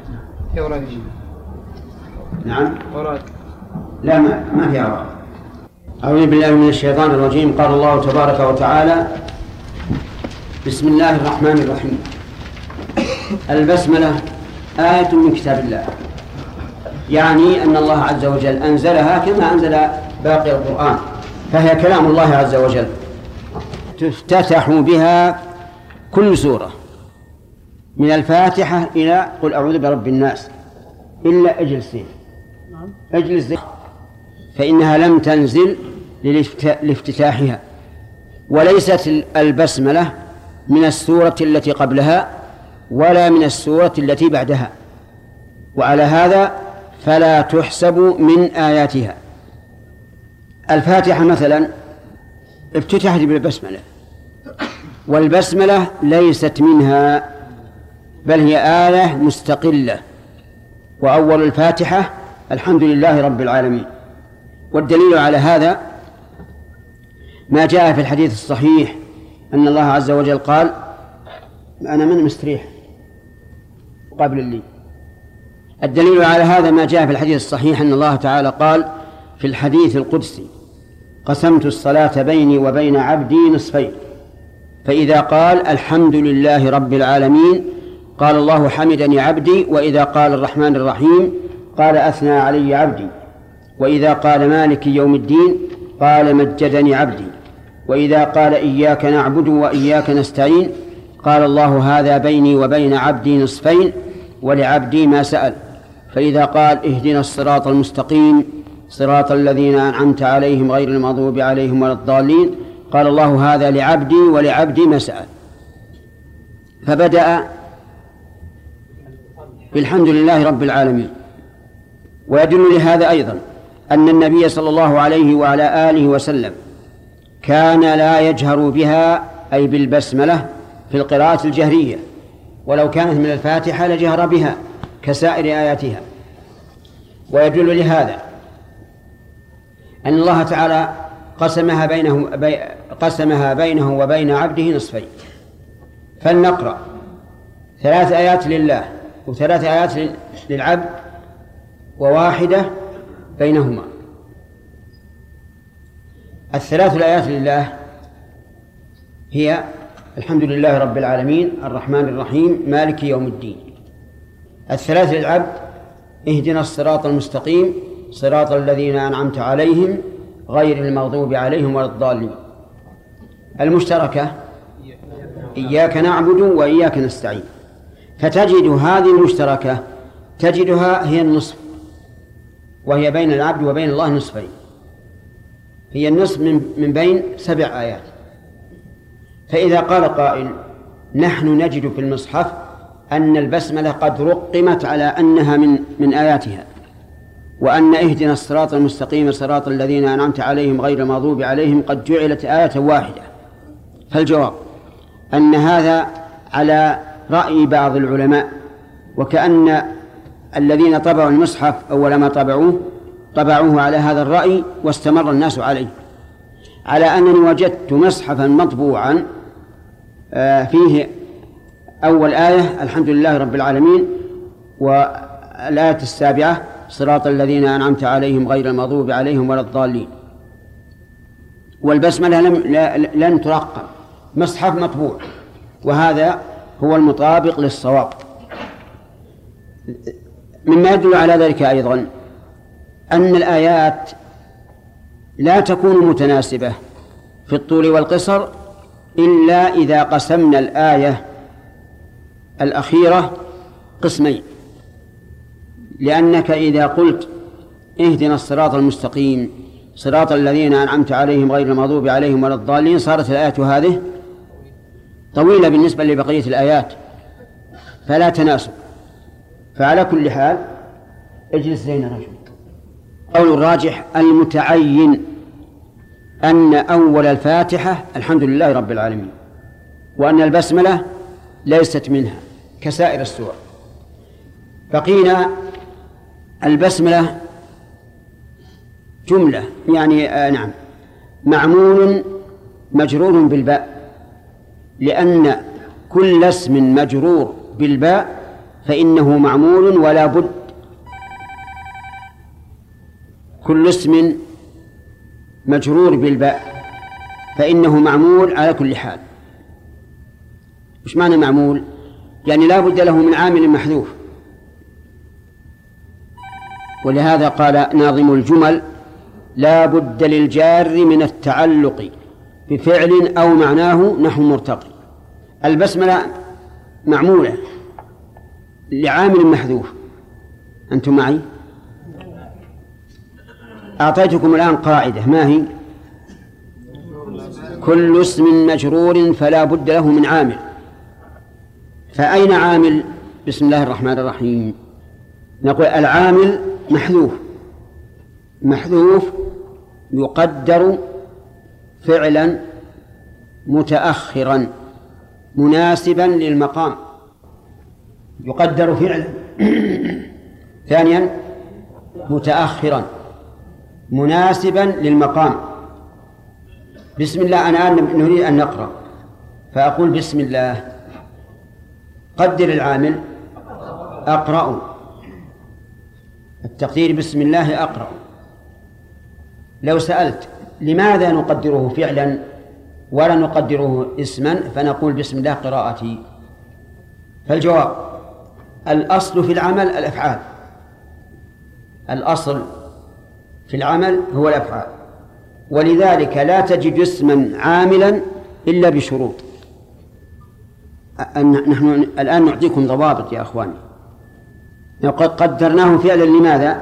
نعم، لا ما في أوراق. أعوذ بالله من الشيطان الرجيم. قال الله تبارك وتعالى: بسم الله الرحمن الرحيم. البسملة آية من كتاب الله، يعني أن الله عز وجل أنزلها كما أنزل باقي القرآن، فهي كلام الله عز وجل تفتتح بها كل سورة من الفاتحة إلى قل أعوذ برب الناس، إلا اجلس فإنها لم تنزل لافتتاحها، وليست البسملة من السورة التي قبلها ولا من السورة التي بعدها، وعلى هذا فلا تحسب من آياتها. الفاتحة مثلا افتتحت بالبسملة، والبسملة ليست منها بل هي آية مستقلة، وأول الفاتحة الحمد لله رب العالمين. والدليل على هذا ما جاء في الحديث الصحيح أن الله عز وجل قال: أنا من مستريح قبل لي. الدليل على هذا ما جاء في الحديث الصحيح أن الله تعالى قال في الحديث القدسي: قسمت الصلاة بيني وبين عبدي نصفين، فإذا قال الحمد لله رب العالمين قال الله حمدني عبدي، وإذا قال الرحمن الرحيم قال أثنى علي عبدي، وإذا قال مالك يوم الدين قال مجدني عبدي، وإذا قال إياك نعبد وإياك نستعين قال الله هذا بيني وبين عبدي نصفين ولعبدي ما سأل، فإذا قال اهدنا الصراط المستقيم صراط الذين أنعمت عليهم غير المغضوب عليهم ولا الضالين قال الله هذا لعبدي ولعبدي ما سأل. فبدأ بالحمد لله رب العالمين. ويدل لهذا أيضا أن النبي صلى الله عليه وعلى آله وسلم كان لا يجهر بها أي بالبسملة في القراءة الجهرية، ولو كانت من الفاتحة لجهر بها كسائر آياتها. ويدل لهذا أن الله تعالى قسمها بينه وبين عبده نصفين. فلنقرأ 3 آيات لله و3 آيات للعبد وواحدة بينهما. 3 الآيات لله هي الحمد لله رب العالمين الرحمن الرحيم مالك يوم الدين. 3 للعبد اهدنا الصراط المستقيم صراط الذين أنعمت عليهم غير المغضوب عليهم ولا الضالين. المشتركة إياك نعبد وإياك نستعين. فتجد هذه المشتركة تجدها هي النصف، وهي بين العبد وبين الله نصفين، هي النصف من بين 7 آيات. فإذا قال قائل نحن نجد في المصحف أن البسملة قد رقمت على أنها من آياتها، وأن اهدنا الصراط المستقيم صراط الذين أنعمت عليهم غير المغضوب عليهم قد جعلت آية واحدة، فالجواب أن هذا على رأي بعض العلماء، وكأن الذين طبعوا المصحف أول ما طبعوه على هذا الرأي واستمر الناس عليه، على أنني وجدت مصحفا مطبوعا فيه أول آية الحمد لله رب العالمين، والآية السابعة صراط الذين أنعمت عليهم غير المغضوب عليهم ولا الضالين. والبسملة لن ترقم، مصحف مطبوع، وهذا هو المطابق للصواب. مما يدل على ذلك أيضا أن الآيات لا تكون متناسبة في الطول والقصر إلا إذا قسمنا الآية الأخيرة قسمين، لأنك إذا قلت اهدنا الصراط المستقيم صراط الذين أنعمت عليهم غير المغضوب عليهم ولا الضالين، صارت الآية هذه طويلة بالنسبة لبقية الآيات فلا تناسب. فعلى كل حال اجلس زين رجل. قول الراجح المتعين أن أول الفاتحة الحمد لله رب العالمين، وأن البسملة ليست منها كسائر السور. بقينا البسملة جملة يعني نعم معمول مجرور بالباء، لأن كل اسم مجرور بالباء فإنه معمول ولا بد، كل اسم مجرور بالباء فإنه معمول على كل حال. وش معنى معمول؟ يعني لا بد له من عامل محذوف. ولهذا قال ناظم الجمل لا بد للجار من التعلق بفعل أو معناه نحو مرتقي. البسملة معمولة لعامل محذوف. أنتم معي؟ أعطيتكم الآن قاعدة، ما هي؟ كل اسم مجرور فلا بد له من عامل. فأين عامل بسم الله الرحمن الرحيم؟ نقول العامل محذوف، محذوف يقدر فعلا متأخرا مناسبا للمقام، يقدر فعلا. ثانيا متأخرا مناسبا للمقام. بسم الله أنا الآن نريد أن نقرأ فأقول بسم الله، قدر العامل أقرأ، التقدير بسم الله أقرأ. لو سألت لماذا نقدره فعلا ولا نقدره اسما فنقول بسم الله قراءتي، فالجواب الأصل في العمل الأفعال، الأصل في العمل هو الأفعال، ولذلك لا تجد اسما عاملا إلا بشروط. نحن الآن نعطيكم ضوابط يا أخواني. قد قدرناه فعلا لماذا؟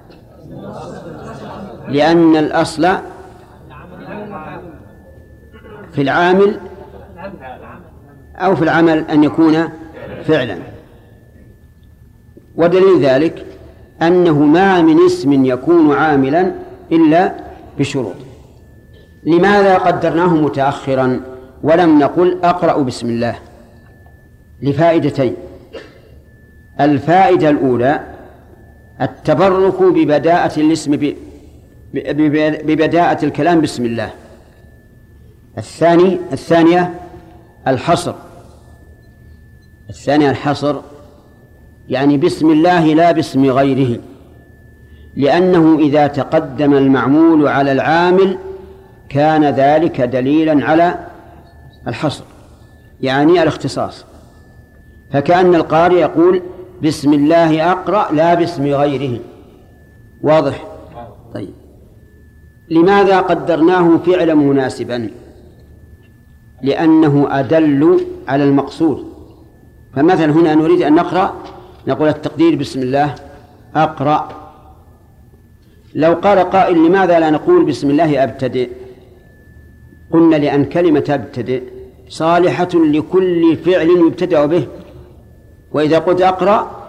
لأن الأصل في العامل أو في العمل أن يكون فعلا. ودليل ذلك أنه ما من اسم يكون عاملا إلا بشروط. لماذا قدرناه متأخرا ولم نقل أقرأ بسم الله؟ لفائدتين. الفائدة الأولى التبرك ببداءة الاسم ببداءة الكلام بسم الله. الثانية الحصر، يعني بسم الله لا باسم غيره، لأنه إذا تقدم المعمول على العامل كان ذلك دليلا على الحصر يعني الاختصاص، فكأن القارئ يقول بسم الله أقرأ لا باسم غيره. واضح؟ طيب لماذا قدرناه فعلا مناسبا؟ لأنه أدل على المقصود. فمثلا هنا نريد أن نقرأ نقول التقدير بسم الله أقرأ. لو قال قائل لماذا لا نقول بسم الله أبتدئ؟ قلنا لأن كلمة أبتدئ صالحة لكل فعل يبتدأ به، وإذا قلت أقرأ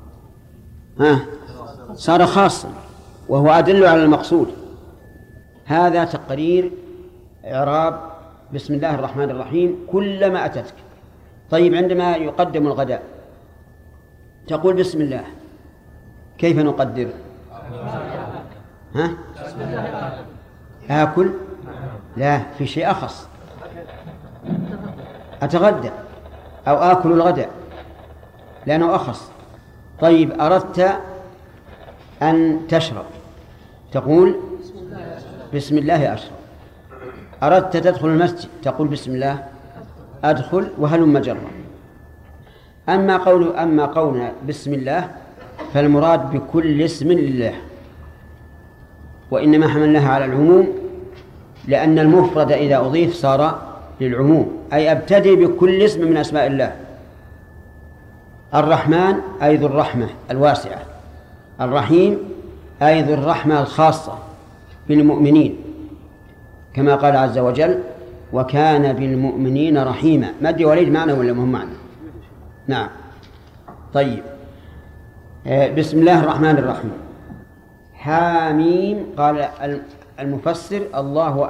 صار خاصا وهو أدل على المقصود. هذا تقرير إعراب بسم الله الرحمن الرحيم كلما أتتك. طيب عندما يقدم الغداء تقول بسم الله، كيف نقدر؟ آكل؟ لا، في شيء أخص. أتغدى أو آكل الغداء لأنه أخص. طيب أردت أن تشرب تقول بسم الله أشرب. أردت تدخل المسجد تقول بسم الله أدخل وهلم جرا. أما قولنا بسم الله فالمراد بكل اسم لله، وإنما حملناها على العموم لأن المفرد إذا أضيف صار للعموم، أي أبتدئ بكل اسم من أسماء الله. الرحمن أي ذو الرحمة الواسعة، الرحيم أي ذو الرحمة الخاصة بالمؤمنين، كما قال عز وجل وكان بالمؤمنين رحيما. ما أدري وليد معنى ولا مهم معنى؟ نعم. طيب بسم الله الرحمن الرحيم. حاميم قال المفسر الله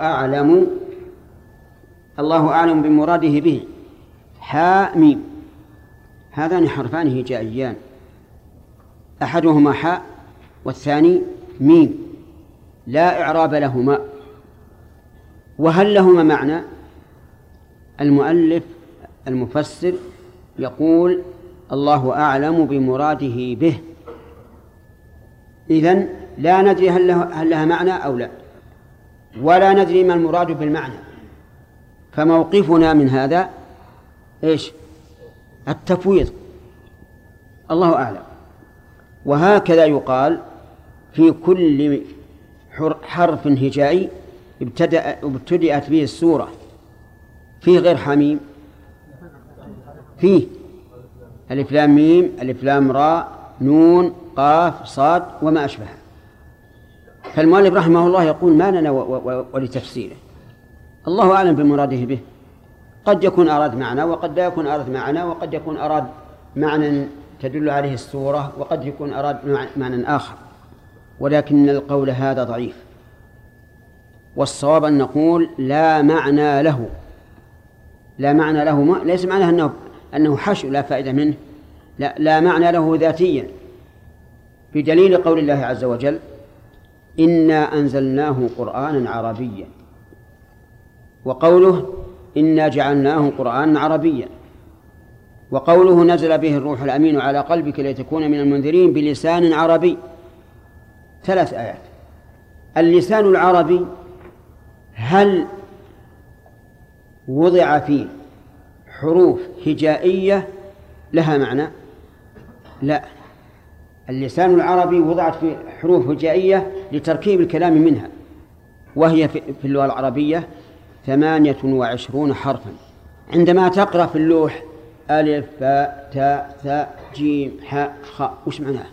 أعلم بمراده به. حاميم هذان حرفان هجائيان، أحدهما حاء والثاني ميم لا إعراب لهما. وهل لهما معنى؟ المفسر يقول الله أعلم بمراده به، إذن لا ندري هل لها معنى أو لا، ولا ندري ما المراد بالمعنى، فموقفنا من هذا إيش؟ التفويض، الله أعلم. وهكذا يقال في كل حرف هجائي ابتدأت به السورة. فيه غير حميم، فيه ألف لام ميم، ألف لام راء، نون، قاف، صاد وما أشبه. فالمؤلف رحمه الله يقول ما لنا ولتفسيره، الله أعلم بمراده به. قد يكون أراد معنى وقد لا يكون أراد معنى، وقد يكون أراد معنى تدل عليه السورة وقد يكون أراد معنى آخر، ولكن القول هذا ضعيف، والصواب أن نقول لا معنى له. لا معنى له ليس معناه أنه حشو لا فائدة منه، لا معنى له ذاتيا، بدليل قول الله عز وجل إنا أنزلناه قرآنا عربيا، وقوله إنا جعلناه قرآنا عربيا، وقوله نزل به الروح الأمين على قلبك لتكون من المنذرين بلسان عربي. 3 آيات. اللسان العربي هل وضع فيه حروف هجائية لها معنى؟ لا، اللسان العربي وضعت فيه حروف هجائية لتركيب الكلام منها، وهي في اللغة العربية 28 حرفا. عندما تقرأ في اللوح ألف باء تاء ثاء جيم حاء خاء وش معناها؟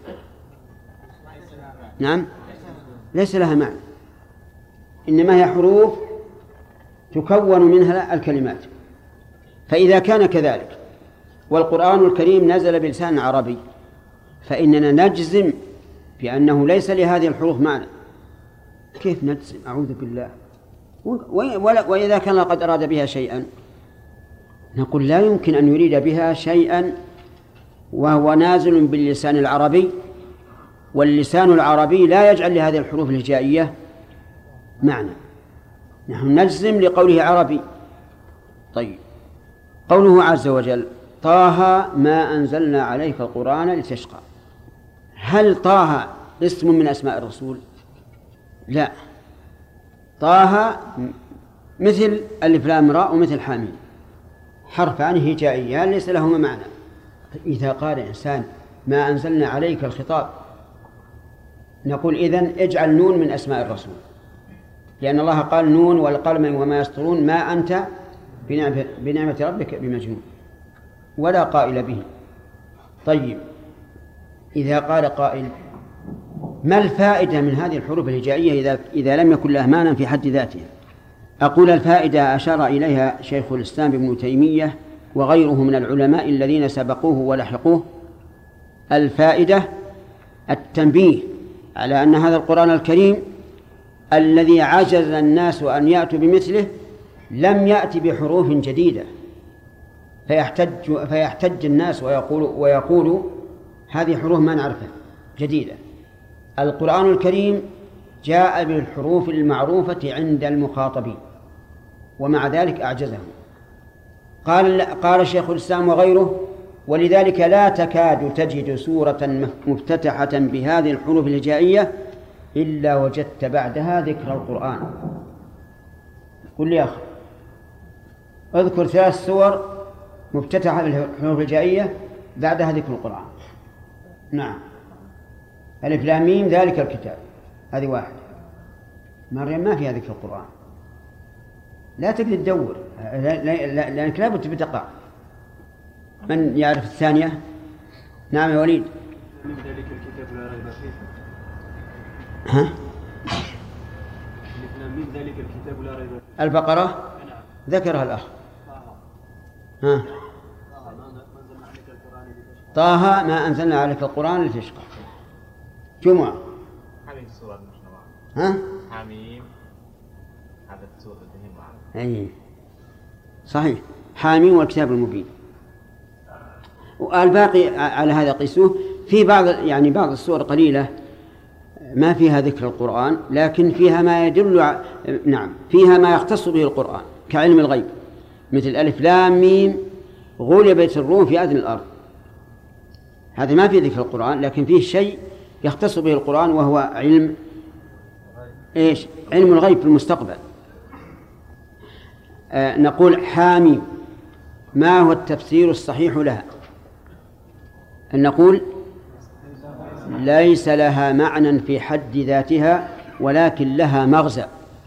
نعم، ليس لها معنى، إنما هي حروف تكون منها الكلمات. فإذا كان كذلك والقرآن الكريم نزل بلسان عربي فإننا نجزم بأنه ليس لهذه الحروف معنى. كيف نجزم؟ أعوذ بالله. وإذا كان قد أراد بها شيئا نقول لا يمكن أن يريد بها شيئا وهو نازل باللسان العربي، واللسان العربي لا يجعل لهذه الحروف الهجائية معنى. نحن نجزم لقوله عربي. طيب قوله عز وجل طه ما أنزلنا عليك القرآن لتشقى، هل طه اسم من أسماء الرسول؟ لا، طه مثل ألف لام راء ومثل حامين، حرفان هجائيان ليس لهما معنى. إذا قال إنسان ما أنزلنا عليك الخطاب نقول إذن اجعل نون من أسماء الرسول، لأن الله قال نون والقلم وما يسطرون ما أنت بنعمة ربك بمجنون، ولا قائل به. طيب إذا قال قائل ما الفائدة من هذه الحروف الهجائية إذا لم يكن لها معنى في حد ذاتها؟ أقول الفائدة أشار إليها شيخ الإسلام ابن تيمية وغيره من العلماء الذين سبقوه ولحقوه. الفائدة التنبيه على أن هذا القرآن الكريم الذي عجز الناس أن يأتوا بمثله لم يأتي بحروف جديدة فيحتج الناس ويقولوا هذه حروف ما نعرفها جديدة. القرآن الكريم جاء بالحروف المعروفة عند المخاطبين ومع ذلك أعجزهم. قال شيخ الإسلام وغيره: ولذلك لا تكاد تجد سورة مفتتحة بهذه الحروف الهجائية إلا وجدت بعدها ذكر القرآن. قل لي يا أخي، اذكر 3 سور مفتتحة بالحروف الهجائية بعدها ذكر القرآن. نعم، ألف لام ميم ذلك الكتاب، هذه واحدة. مريم ما فيها ذكر القرآن. لا تبدأ تدور، لأنك لابد تبتقع. من يعرف الثانية؟ نعم يا وليد. من ذلك الكتاب لا ريب فيه. ها؟ من ذلك الكتاب لا ريب فيه. البقرة ذكرها الأخ. ها؟ طه ما أنزلنا عليك القرآن لتشقى. جمعة. حميم السورة المشروعة. ها؟ حميم. هذا السورة اللي هي أي صحيح، حاميم والكتاب المبين. والباقي على هذا قيسوه. في بعض السور قليلة ما فيها ذكر القرآن، لكن فيها ما يدل فيها ما يختص به القرآن كعلم الغيب، مثل ألف لام ميم غلبت الروم في أدنى الأرض. هذا ما فيه ذكر القرآن، لكن فيه شيء يختص به القرآن، وهو علم علم الغيب في المستقبل. نقول حاميم، ما هو التفسير الصحيح لها؟ أن نقول ليس لها معنى في حد ذاتها، ولكن لها مغزى،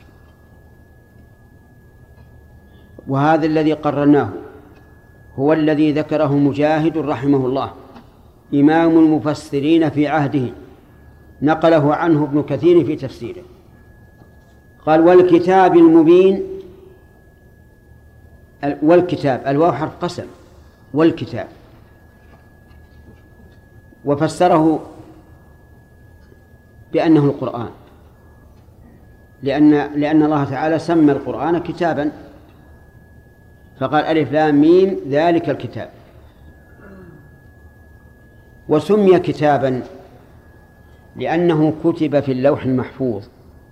وهذا الذي قررناه هو الذي ذكره مجاهد رحمه الله إمام المفسرين في عهده، نقله عنه ابن كثير في تفسيره. قال: والكتاب المبين. والكتاب الواو حرف قسم، والكتاب، وفسره بأنه القرآن، لأن الله تعالى سمى القرآن كتابا، فقال ألف لام ميم ذلك الكتاب. وسمي كتابا لأنه كتب في اللوح المحفوظ،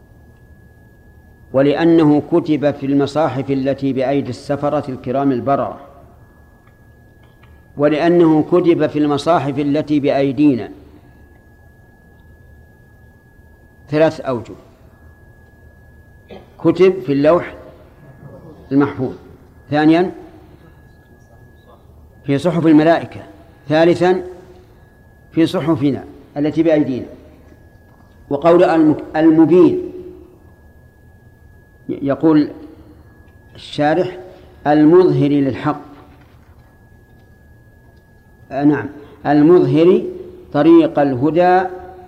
ولأنه كتب في المصاحف التي بأيدي السفرة الكرام البررة، ولأنه كتب في المصاحف التي بأيدينا. 3 أوجه: كتب في اللوح المحفوظ، ثانيا في صحف الملائكة، ثالثا في صحفنا التي بأيدينا. وقول المبين، يقول الشارح: المظهر للحق. نعم، المظهر طريق الهدى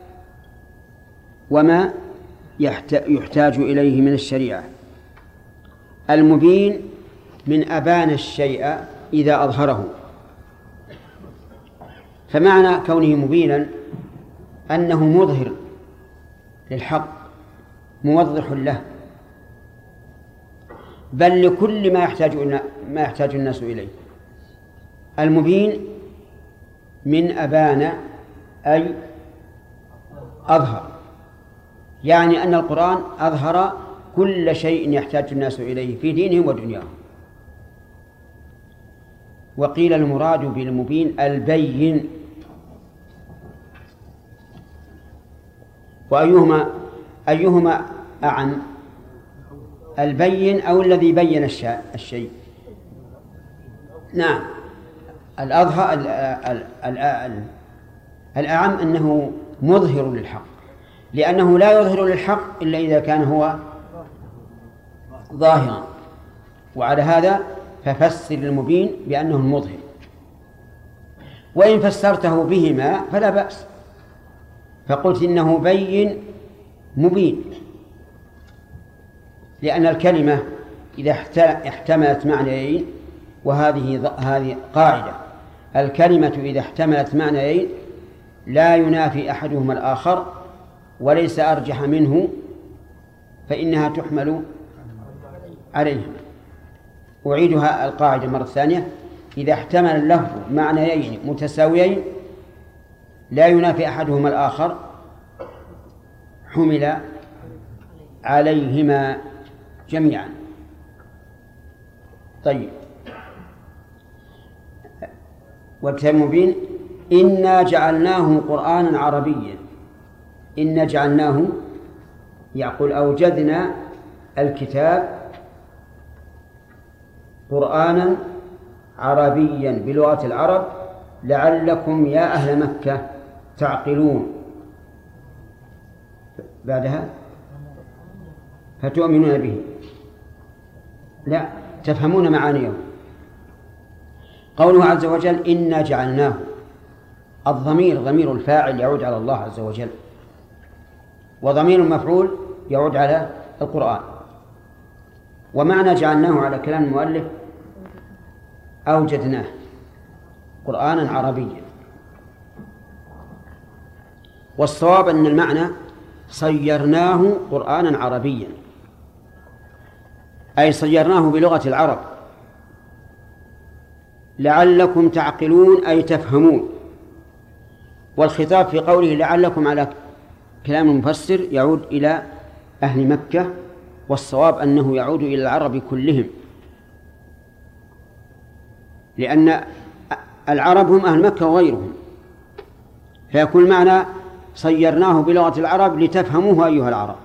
وما يحتاج إليه من الشريعة. المبين من أبان الشيء إذا أظهره، فمعنى كونه مبينا أنه مظهر للحق، موضح له، بل لكل ما يحتاج الناس إليه. المبين من أبان أي أظهر، يعني أن القرآن أظهر كل شيء يحتاج الناس إليه في دينهم ودنياهم. وقيل المراد بالمبين البين. وأيهما أعم، البين أو الذي بين الشيء؟ نعم، الأظهر الأعم أنه مظهر للحق، لأنه لا يظهر للحق إلا إذا كان هو ظاهرا. وعلى هذا ففسر المبين بأنه المظهر، وإن فسرته بهما فلا بأس، فقلت إنه بين مبين، لأن الكلمة إذا احتملت معنيين، وهذه قاعدة: الكلمة إذا احتملت معنيين لا ينافي أحدهما الآخر وليس أرجح منه، فإنها تحمل عليهما. أعيدها القاعدة مرة ثانية: إذا احتمل اللفظ معنيين متساويين لا ينافي أحدهما الآخر حمل عليهما جميعا. طيب، والكتاب المبين إنا جعلناه قرآنا عربيا. إنا جعلناه يقول أوجدنا الكتاب قرآنا عربيا بلغة العرب لعلكم يا أهل مكة تعقلون. بعدها فتؤمنون به، لا تفهمون معانيه. قوله عز وجل إنا جعلناه، الضمير ضمير الفاعل يعود على الله عز وجل، وضمير المفعول يعود على القرآن. ومعنى جعلناه على كلام المؤلف أوجدناه قرآنا عربيا، والصواب أن المعنى صيرناه قرآنا عربيا، أي صيرناه بلغة العرب لعلكم تعقلون أي تفهمون. والخطاب في قوله لعلكم على كلام المفسر يعود إلى أهل مكة، والصواب أنه يعود إلى العرب كلهم، لأن العرب هم أهل مكة وغيرهم، فيكون معنى صيرناه بلغة العرب لتفهموه أيها العرب.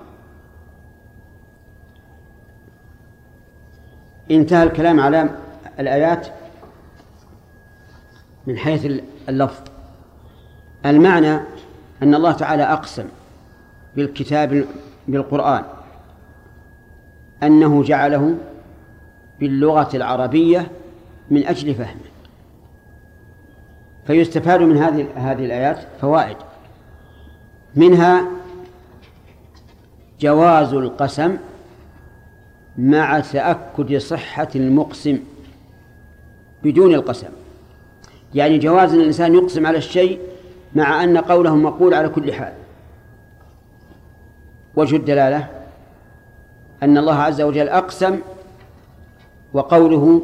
انتهى الكلام على الآيات من حيث اللفظ. المعنى أن الله تعالى أقسم بالكتاب بالقرآن أنه جعله باللغة العربية من أجل فهمه. فيستفاد من هذه الآيات فوائد، منها جواز القسم مع تأكد صحة المقسم بدون القسم، يعني جواز أن الإنسان يقسم على الشيء مع أن قوله مقول على كل حال. وجه الدلالة أن الله عز وجل أقسم وقوله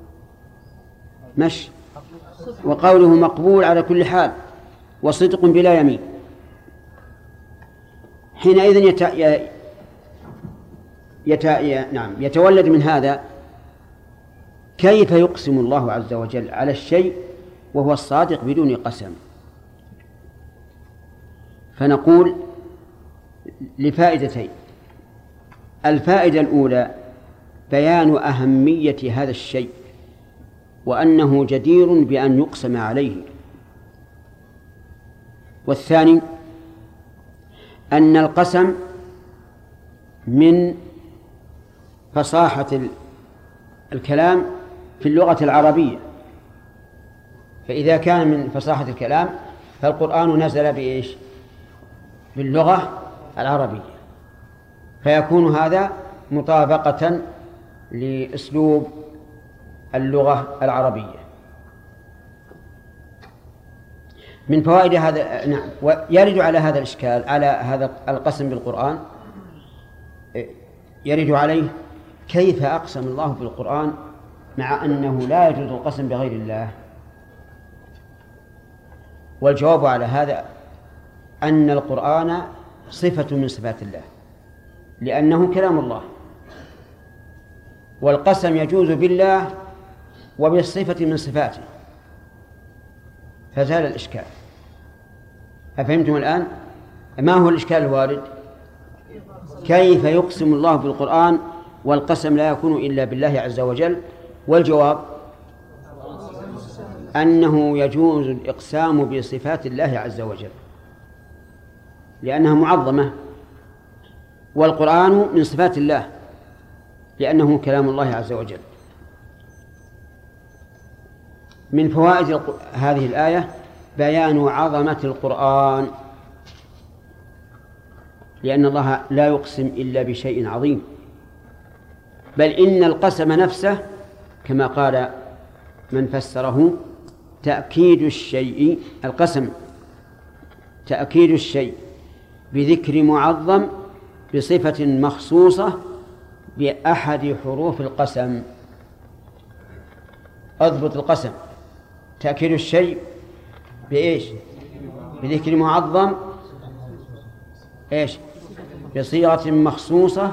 وقوله مقبول على كل حال وصدق بلا يمين. حينئذ يتولد من هذا كيف يقسم الله عز وجل على الشيء وهو الصادق بدون قسم. فنقول لفائدتين: الفائدة الأولى بيان أهمية هذا الشيء وأنه جدير بأن يقسم عليه، والثاني أن القسم من فصاحة الكلام في اللغة العربية، فإذا كان من فصاحة الكلام فالقرآن نزل بإيش؟ باللغة العربية، فيكون هذا مطابقة لأسلوب اللغة العربية. من فوائد هذا ويرد على هذا الإشكال، على هذا القسم بالقرآن، يرد عليه كيف أقسم الله بالقرآن مع أنه لا يجوز القسم بغير الله. والجواب على هذا أن القرآن صفة من صفات الله لأنه كلام الله، والقسم يجوز بالله وبالصفة من صفاته، فزال الإشكال. أفهمتم الآن؟ ما هو الإشكال الوارد؟ كيف يقسم الله بالقرآن والقسم لا يكون إلا بالله عز وجل؟ والجواب أنه يجوز الإقسام بصفات الله عز وجل لأنها معظمة، والقرآن من صفات الله لأنه كلام الله عز وجل. من فوائد هذه الآية بيان عظمة القرآن، لأن الله لا يقسم إلا بشيء عظيم، بل إن القسم نفسه كما قال من فسره تأكيد الشيء، القسم تأكيد الشيء بذكر معظم بصفة مخصوصة بأحد حروف القسم. أضبط القسم: تأكيد الشيء بإيش؟ بذكر معظم إيش؟ بصيغة مخصوصة.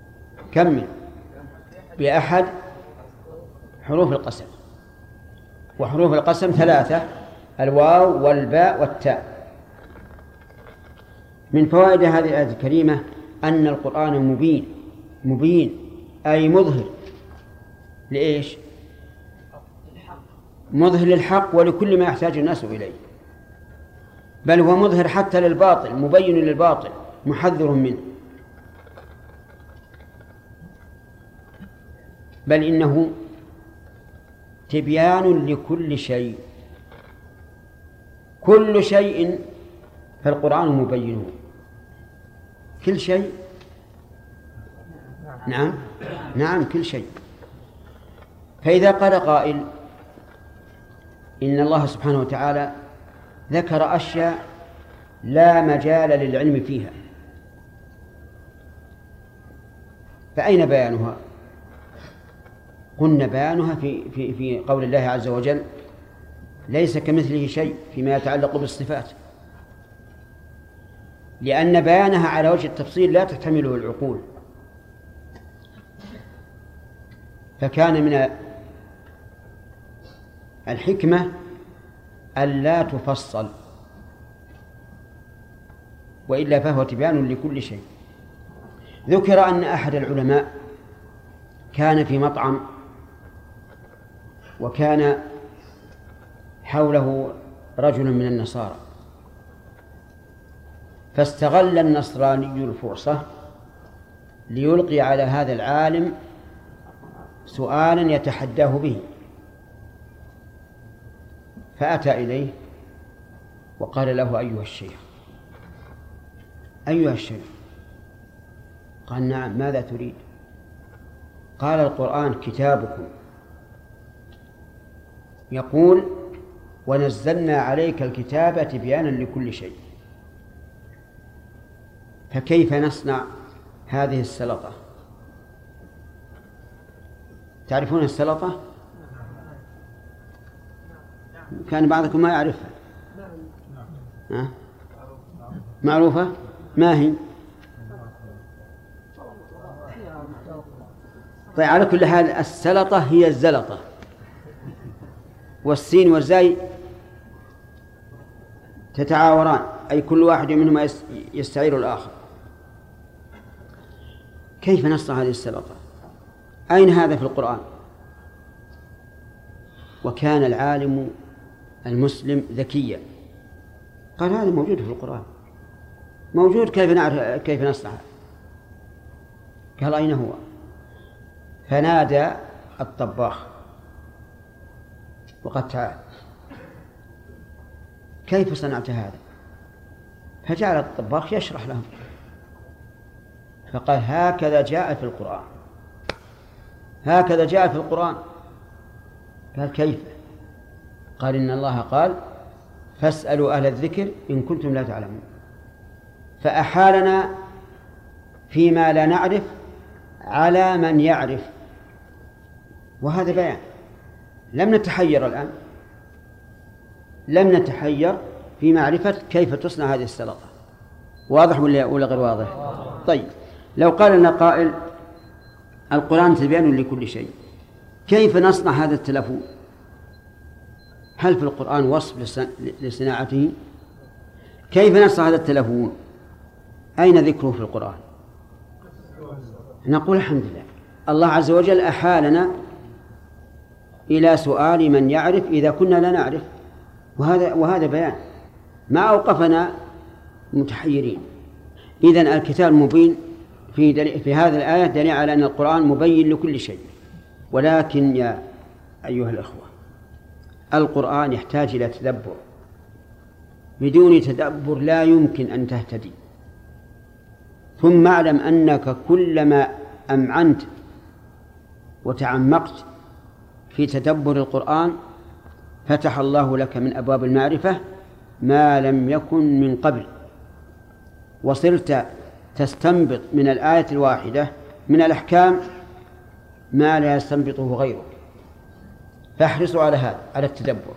كمل: بأحد حروف القسم. وحروف القسم 3: الواو والباء والتاء. من فوائد هذه الآية الكريمة أن القرآن مبين أي مظهر لإيش؟ مظهر للحق ولكل ما يحتاج الناس إليه، بل هو مظهر حتى للباطل، مبين للباطل، محذر منه. بل إنه تبيان لكل شيء، كل شيء فالقرآن مبينه، كل شيء. نعم كل شيء. فإذا قال قائل إن الله سبحانه وتعالى ذكر أشياء لا مجال للعلم فيها، فأين بيانها؟ قلنا بيانها في قول الله عز وجل: ليس كمثله شيء، فيما يتعلق بالصفات، لأن بيانها على وجه التفصيل لا تحتمله العقول، فكان من الحكمة ألا تفصل، وإلا فهو تبيان لكل شيء. ذكر أن أحد العلماء كان في مطعم، وكان حوله رجل من النصارى، فاستغل النصراني الفرصة ليلقي على هذا العالم سؤالا يتحداه به، فأتى إليه وقال له: أيها الشيخ، أيها الشيخ. قال: نعم، ماذا تريد؟ قال: القرآن كتابكم يقول: ونزلنا عليك الكتاب تبيانا لكل شيء، فكيف نصنع هذه السلطة؟ تعرفون السلطة؟ كان بعضكم ما يعرفها. معروفة؟ ما هي؟ طيب، على كل حال السلطة هي الزلطة، والسين والزاي تتعاوران، أي كل واحد منهما يستعير الآخر. كيف نصنع هذه السلطة؟ أين هذا في القرآن؟ وكان العالم المسلم ذكيا، قال: هذا موجود في القرآن، موجود، كيف نعرف كيف نصنع؟ قال: أين هو؟ فنادى الطباخ وقد تعال: كيف صنعت هذا؟ فجعل الطباخ يشرح لهم، فقال: هكذا جاء في القرآن، هكذا جاء في القرآن. قال: كيف؟ قال: إن الله قال: فاسألوا أهل الذكر إن كنتم لا تعلمون. فأحالنا فيما لا نعرف على من يعرف، وهذا بيان. لم نتحير الآن، لم نتحير في معرفة كيف تصنع هذه السلطة. واضح ولا غير واضح؟ طيب، لو قال لنا قائل: القرآن تبيان لكل شيء، كيف نصنع هذا التلفون؟ هل في القرآن وصف لصناعته؟ كيف نصنع هذا التلفون؟ أين ذكره في القرآن؟ نقول: الحمد لله، الله عز وجل أحالنا إلى سؤال من يعرف إذا كنا لا نعرف، وهذا بيان، ما أوقفنا متحيرين. إذن الكتاب مبين في هذه الآية دليل على أن القرآن مبين لكل شيء. ولكن يا أيها الأخوة، القرآن يحتاج إلى تدبر، بدون تدبر لا يمكن أن تهتدي. ثم اعلم أنك كلما أمعنت وتعمقت في تدبر القرآن فتح الله لك من أبواب المعرفة ما لم يكن من قبل، وصرت تستنبط من الآية الواحدة من الأحكام ما لا يستنبطه غيرك. فاحرصوا على هذا، على التدبر.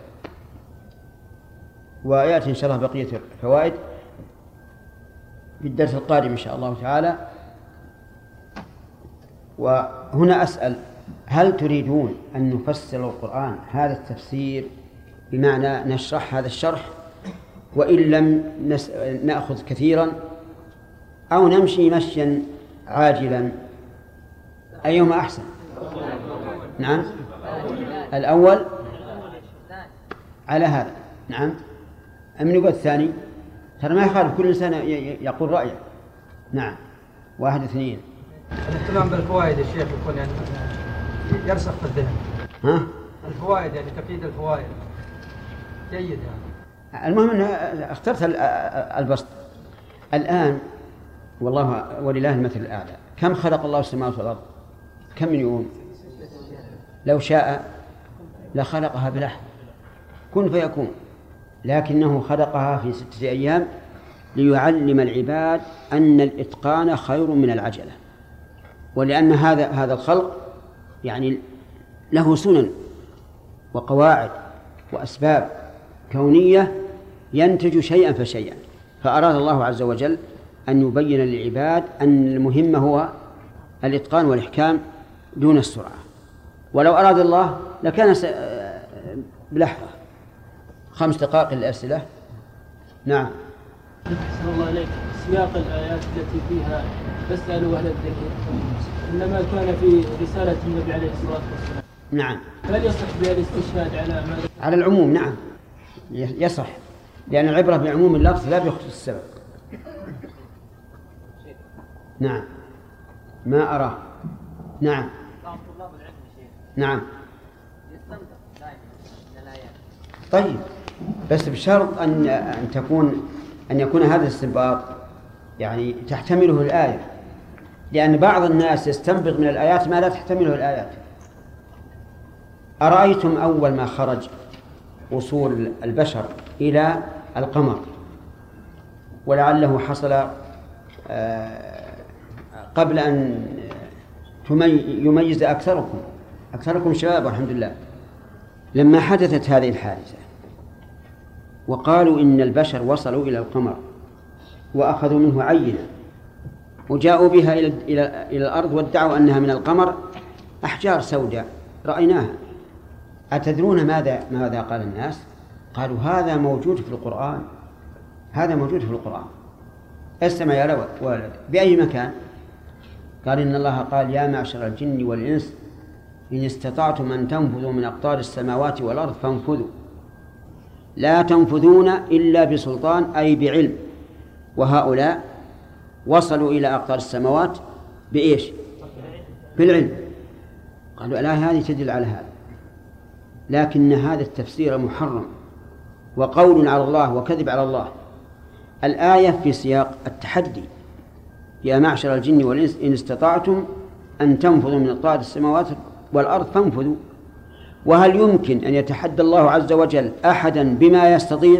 ويأتي إن شاء الله بقية الفوائد في الدرس القادم إن شاء الله تعالى. وهنا أسأل: هل تريدون أن نفسر القرآن هذا التفسير بمعنى نشرح هذا الشرح وإن لم نأخذ كثيرا، أو نمشي مشيا عاجلا؟ أيهما أحسن؟ نعم الأول على هذا. نعم من يقول الثاني؟ ترى ما يخالف، كل إنسان يقول رأيه. نعم 1 2. الاهتمام بالفوائد يا شيخ يكون يعني يرسخ في الذهن. ها؟ الفوائد يعني تفيد الفوائد جيد يعني. المهم أن اخترت البسط. الآن والله ولله المثل الأعلى، كم خلق الله السماوات والأرض؟ كم من يوم؟ لو شاء لخلقها بلحظة، كن فيكون، لكنه خلقها في 6 أيام ليعلم العباد أن الإتقان خير من العجلة، ولأن هذا الخلق يعني له سنن وقواعد وأسباب كونية ينتج شيئا فشيئا، فأراد الله عز وجل أن يبين للعباد أن المهم هو الإتقان والإحكام دون السرعة. ولو أراد الله لكان بلحظة. 5 دقائق للأسئلة. نعم. أحسن الله عليك. سياق الآيات التي فيها فاسألوا أهل الذكر إنما كان في رسالة النبي عليه الصلاة والسلام. نعم. هل يصح بها الاستشهاد على العموم؟ نعم يصح، لأن العبرة بعموم اللفظ لا بخصوص السبب. نعم ما أراه. نعم نعم. طيب بس بشرط أن يكون هذا الاستنباط يعني تحتمله الآية، لأن بعض الناس يستنبط من الآيات ما لا تحتمله الآيات. أرأيتم أول ما خرج وصول البشر إلى القمر، ولعله حصل قبل أن يميز أكثركم شباب والحمد لله، لما حدثت هذه الحادثة وقالوا إن البشر وصلوا إلى القمر وأخذوا منه عينة وجاءوا بها إلى الأرض وادعوا أنها من القمر أحجار سوداء رأيناها، أتدرون ماذا قال الناس؟ قالوا هذا موجود في القرآن، هذا موجود في القرآن. استمع يا ولد، بأي مكان؟ قال إن الله قال يا معشر الجن والإنس إن استطعتم أن تنفذوا من أقطار السماوات والأرض فانفذوا لا تنفذون إلا بسلطان، أي بعلم. وهؤلاء وصلوا إلى أقطار السماوات بإيش؟ بالعلم. قالوا لا، هذه تدل على هذا، لكن هذا التفسير محرم وقول على الله وكذب على الله. الآية في سياق التحدي، يا معشر الجن والإنس إن استطعتم أن تنفذوا من أقطار السماوات والأرض فانفذوا. وهل يمكن أن يتحدى الله عز وجل أحدا بما يستطيع؟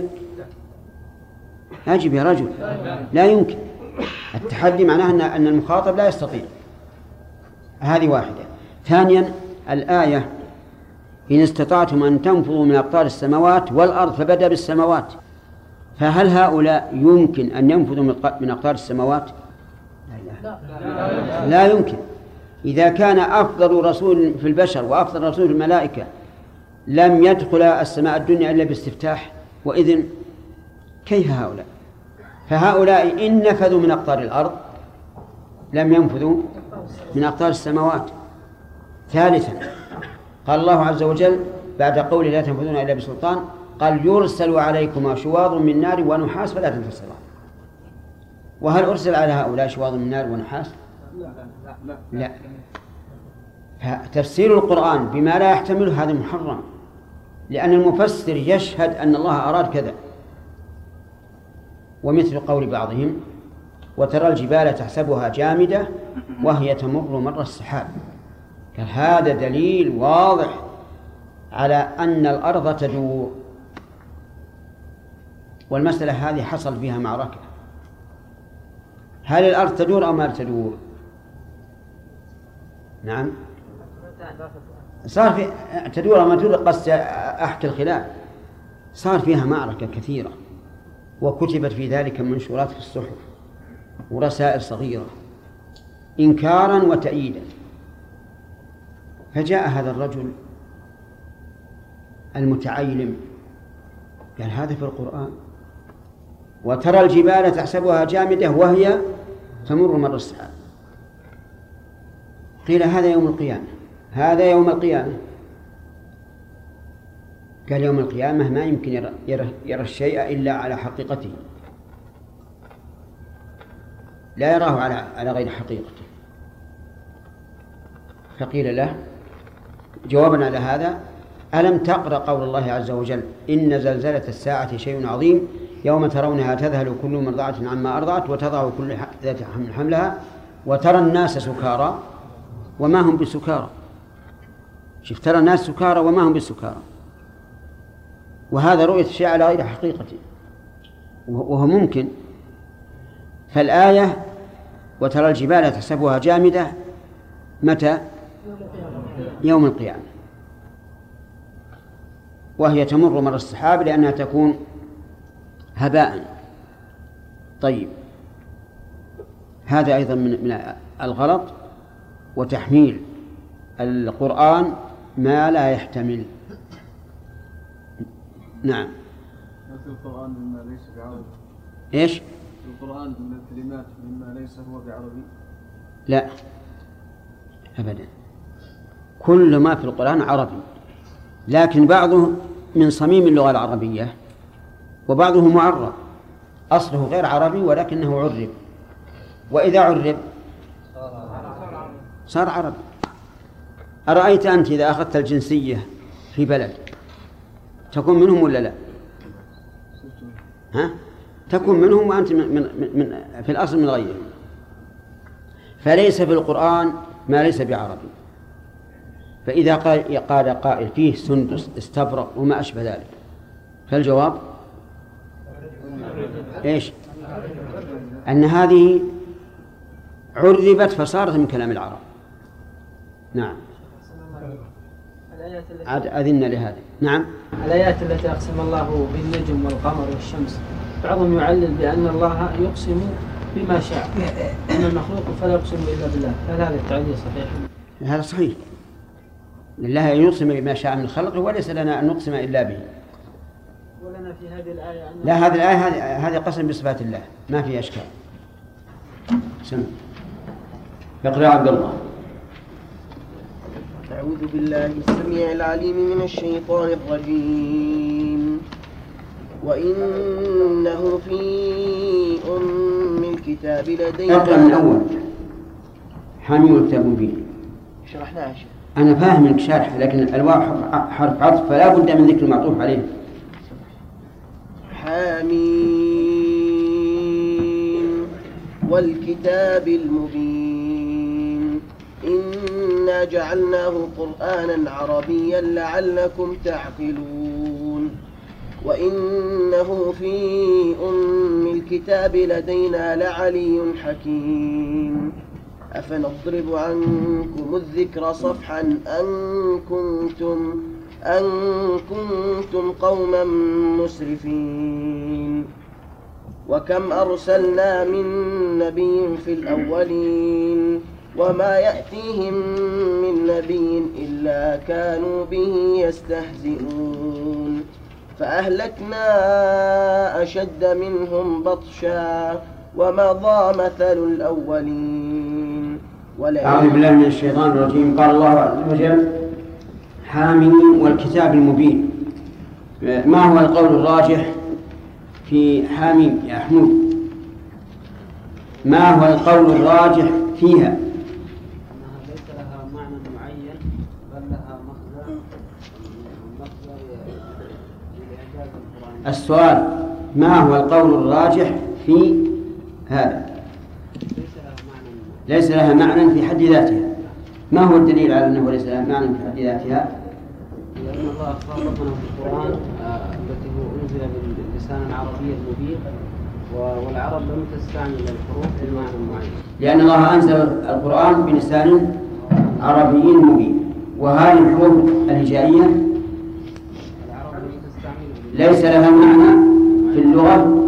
أجب يا رجل، لا يمكن. التحدي معناه أن المخاطب لا يستطيع. هذه واحدة. ثانيا الآية إن استطعتم أن تنفذوا من أقطار السماوات والأرض فبدأ بالسماوات، فهل هؤلاء يمكن أن ينفذوا من أقطار السماوات؟ لا يمكن. إذا كان أفضل رسول في البشر وأفضل رسول في الملائكة لم يدخل السماء الدنيا إلا باستفتاح وإذن، كيف هؤلاء؟ فهؤلاء إن نفذوا من أقطار الأرض لم ينفذوا من أقطار السماوات. ثالثا قال الله عز وجل بعد قوله لا تنفذون إلا بسلطان قال يرسل عليكما شواظ من نار ونحاس فلا تنتصران. وهل أرسل على هؤلاء شواظ من نار ونحاس؟ لا. فتفسير القرآن بما لا يحتمله هذا محرم، لأن المفسر يشهد أن الله أراد كذا. ومثل قول بعضهم وترى الجبال تحسبها جامدة وهي تمر مر السحاب، قال هذا دليل واضح على أن الأرض تدور. والمسألة هذه حصل فيها معركة، هل الأرض تدور أو ما تدور؟ نعم صار في تدور أو ما تدور، قد أحكي الخلاف. صار فيها معركة كثيرة وكتبت في ذلك منشورات في الصحف ورسائل صغيرة إنكارا وتأييدا. فجاء هذا الرجل المتعيلم قال هذا في القرآن، وترى الجبال تحسبها جامدة وهي تمر مر السحاب. قيل هذا يوم القيامة، هذا يوم القيامة. قال يوم القيامة ما يمكن يرى الشيء إلا على حقيقته، لا يراه على غير حقيقته. فقيل له جوابا على هذا: ألم تقرأ قول الله عز وجل: إن زلزلة الساعة شيء عظيم يوم ترونها تذهل كل مرضعة عما أرضعت وتضع كل ذات حمل حملها وترى الناس سكارى وما هم بسكارى. شوف، ترى الناس سكارى وما هم بسكارى، وهذا رؤية الشيء على غير حقيقته وهو ممكن. فالآية وترى الجبال تحسبها جامدة متى؟ يوم القيامة، وهي تمر مر السحاب لأنها تكون هباء. طيب، هذا أيضا من الغلط وتحميل القرآن ما لا يحتمل. نعم. في القرآن مما ليس بعربي. إيش؟ في القرآن من الكلمات مما ليس هو بعربي. لا أبدا، كل ما في القرآن عربي، لكن بعضه من صميم اللغة العربية وبعضه معرب، أصله غير عربي ولكنه عرب، وإذا عرب صار عربي. أرأيت أنت إذا أخذت الجنسية في بلد تكون منهم ولا لا؟ ها؟ تكون منهم وأنت من في الأصل من غيرهم. فليس في القرآن ما ليس بعربي. فإذا قال قائل فيه سندس استبرق وما أشبه ذلك، فالجواب إيش؟ أن هذه عربت فصارت من كلام العرب. نعم. عاد أذن لهذا. نعم. الآيات التي أقسم الله بالنجم والقمر والشمس، بعضهم يعلل بأن الله يقسم بما شاء، أما المخلوق فلا يقسم إلا بالله، هل هذا التعليل صحيح؟ هذا صحيح، لله يقسم بما شاء من خلقه وليس لنا أن نقسم إلا به. ولنا في هذه الآية أن لا، هذه الآية هذه قسم بصفات الله ما فيها إشكال. سمع. اقرأ عبد الله. أعوذ بالله السميع العليم من الشيطان الرجيم. وإنه في أم الكتاب لدينا. اقرأ من أول. حاميم الكتاب مبين. شرحناها. أنا فاهم إنك شارح، لكن الواو حرف عطف فلا بد من ذكر المعطوف عليه. حاميم والكتاب المبين إنا جعلناه قرآنا عربيا لعلكم تعقلون. وإنه في أم الكتاب لدينا لعلي حكيم. أفنضرب عنكم الذكر صفحا أن كنتم قوما مسرفين. وكم أرسلنا من نبي في الأولين وما يأتيهم من نبي إلا كانوا به يستهزئون. فأهلكنا أشد منهم بطشا ومضى مثل الأولين. أعوذ بالله من الشيطان الرجيم. قال الله عز وجل: حاميم والكتاب المبين. ما هو القول الراجح في حاميم يا حمود؟ ما هو القول الراجح فيها؟ أنها ليس لها معنى معين بل لها مصدر لإعجاز القرآن. السؤال: ما هو القول الراجح في هذا؟ ليس لها معنى في حد ذاتها. ما هو الدليل على أنه ليس لها معنى في حد ذاتها؟ لأن الله خاطبنا في القرآن التي هو أنزل باللسان العربي المبين، والعرب لم تستعمل الحروف بمعنى معين. لأن الله أنزل القرآن بلسان عربي مبين، وهذه الحروف الهجائية ليس لها معنى في اللغة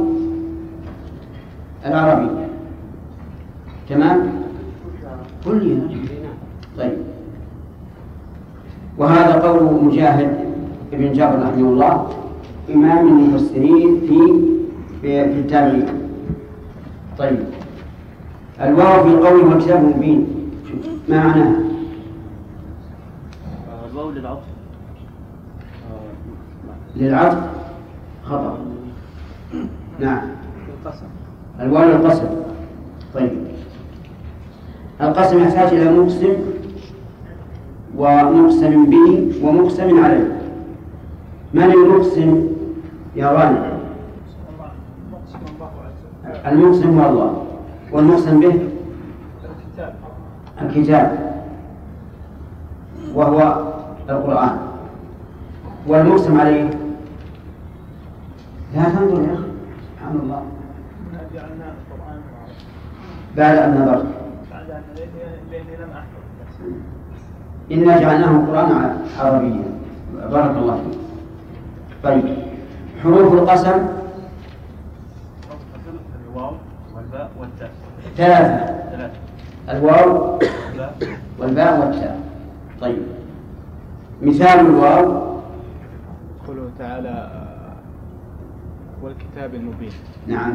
العربية. تمام؟ كلها. طيب، وهذا قول مجاهد بن جابر رحمه الله إمام المفسرين في التابعين. طيب الواو في قوله والكتاب المبين ما معناها؟ الواو للعطف. للعطف خطأ. نعم الواو للقسم. طيب القسم يحتاج إلى مقسم ومقسم به ومقسم عليه. من المقسم يا غالب؟ المقسم هو الله، والمقسم به الكتاب وهو القرآن، والمقسم عليه لا تنظر يا أخي سبحان الله بعد أن نظرت إنا جعلناه قرآنا عربيا. بارك الله فيك. طيب حروف القسم الواو والباء والتاء ثلاثة. الواو والباء والتاء. طيب مثال الواو قوله تعالى والكتاب المبين. نعم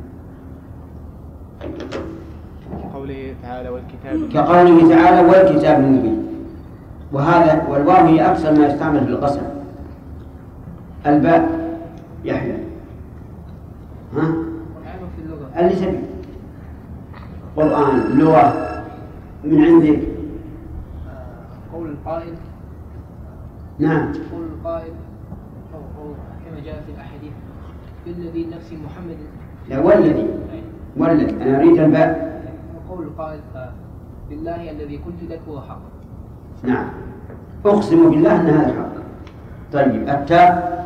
قوله تعالى والكتاب كقوله تعالى والكتاب المبين. وهذا والواو هي أكثر ما يستعمل في القسم. الباء يحيى ها اللي تبي قرآن لغة من عندك. قول القائل. نعم قول القائل أو كما جاء في الأحاديث بالذي نفس محمد. لا والذي أنا أريد الباء. وقول القائل بالله الذي قلت لك هو حق. نعم أقسم بالله أن هذا حق. طيب التاء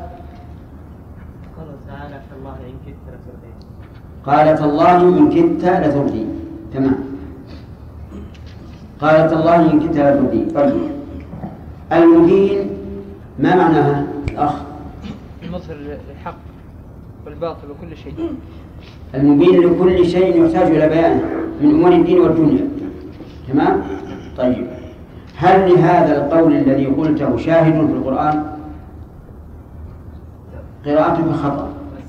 قالت الله إن كدت لتردين. تمام قالت الله إن كدت لتردين. طيب المبين ما معناها أخ؟ المظهر للحق والباطل وكل شيء. المبين لكل شيء يحتاج إلى بيانه من أمور الدين والدنيا. تمام. طيب هل لهذا القول الذي قلته شاهد في القرآن؟ قراءتك خطأ.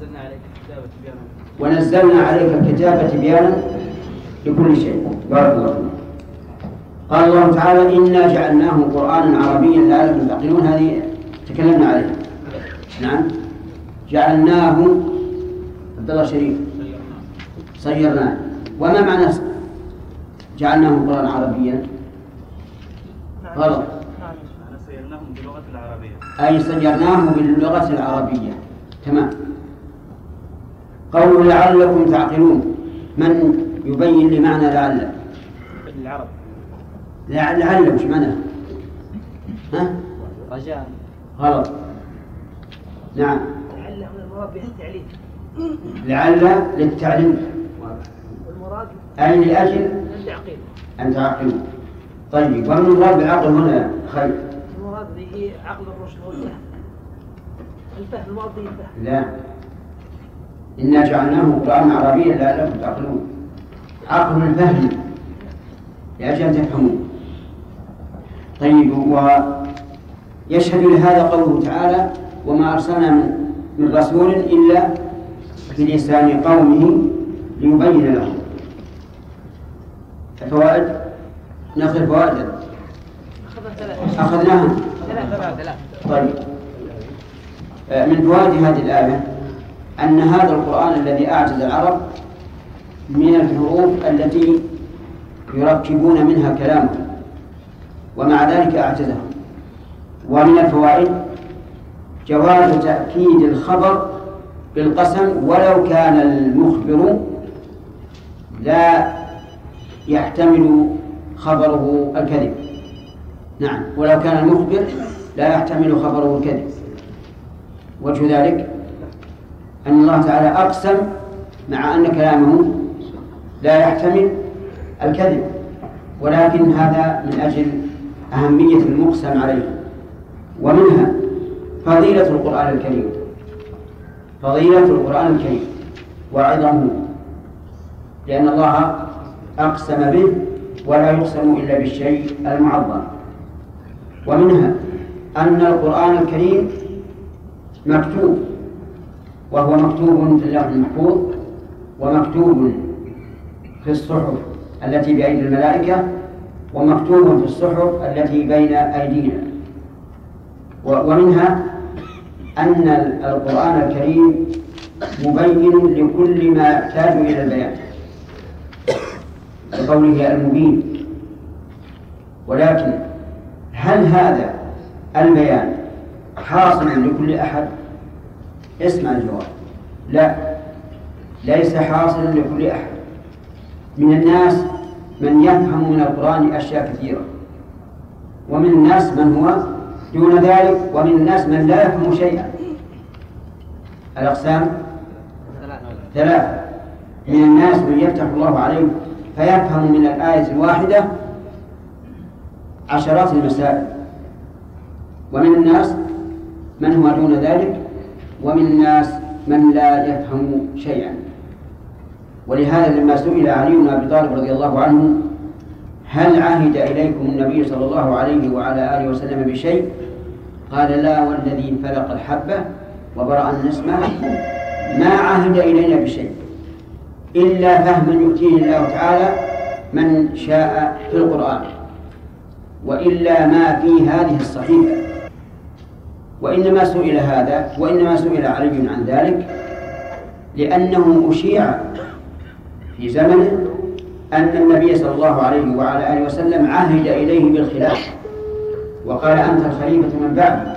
ونزلنا عليك الكتابة بيانا لكل شيء. بارك الله فيك. قال الله تعالى إنا جعلناه قرآنا عربيا لعلكم تعقلون. هذه تكلمنا عليها. نعم جعلناه عبد الله شريف صيرناه. وما معنى جعلناه قرآنا عربيا؟ غلط. صيرناه باللغة العربية. أي صيرناه باللغة العربية. تمام. قولوا لعلكم تعقلون. من يبين لي معنى لعل؟ العرب. لعل وش معنى؟ ها؟ رجاء. غلط. نعم لعل من المراد به التعليم. لعل للتعليم والمراد أي لأجل أن تعقلوا. طيب ومن المراد بالعقل هنا خير؟ المراد به عقل الرشد والفهم. الفهم المراد به الفهم. لا إنا جعلناه قرآنا عربيا لعلكم تعقلون. عقل الفهم لأجل أن تفهموا. طيب ويشهد لهذا قوله تعالى وما أرسلنا من رسول إلا بلسان قومه ليبين لهم. الفوائد نأخذ الفوائد أخذناها. طيب من فوائد هذه الآية أن هذا القرآن الذي أعجز العرب من الحروف التي يركبون منها كلامهم ومع ذلك أعجزهم. ومن الفوائد جواز تأكيد الخبر بالقسم ولو كان المخبر لا يحتمل خبره الكذب. نعم ولو كان المخبر لا يحتمل خبره الكذب. وجه ذلك أن الله تعالى أقسم مع أن كلامه لا يحتمل الكذب، ولكن هذا من أجل أهمية المقسم عليه. ومنها فضيلة القرآن الكريم، فضيلة القرآن الكريم وعظمه، لأن الله أقسم به ولا يقسم إلا بالشيء المعظم. ومنها أن القرآن الكريم مكتوب، وهو مكتوب في اللوح المحفوظ، ومكتوب في الصحف التي بأيدي الملائكة، ومكتوب في الصحف التي بين أيدينا. ومنها أن القرآن الكريم مبين لكل ما يحتاج إلى البيان بقوله المبين. ولكن هل هذا البيان حاصل لكل أحد؟ اسمع الجواب: لا، ليس حاصلا لكل أحد. من الناس من يفهم من القرآن أشياء كثيرة، ومن الناس من هو دون ذلك، ومن الناس من لا يفهم شيئا. الأقسام ثلاثة: من الناس من يفتح الله عليه فيفهم من الآية الواحدة عشرات المسائل، ومن الناس من هو دون ذلك، ومن الناس من لا يفهم شيئا. ولهذا لما سئل علي بن أبي طالب رضي الله عنه: هل عهد إليكم النبي صلى الله عليه وعلى آله وسلم بشيء؟ قال: لا والذي فلق الحبة وبرأ النسمة ما عهد إلينا بشيء إلا فهما يؤتيه الله تعالى من شاء في القرآن، وإلا ما في هذه الصحيفة. وإنما سئل هذا، وإنما سئل علي عن ذلك لأنه أشيع في زمنه أن النبي صلى الله عليه وعلى آله وسلم عهد إليه بالخلافة وقال: أنت الخليفة من بعدي.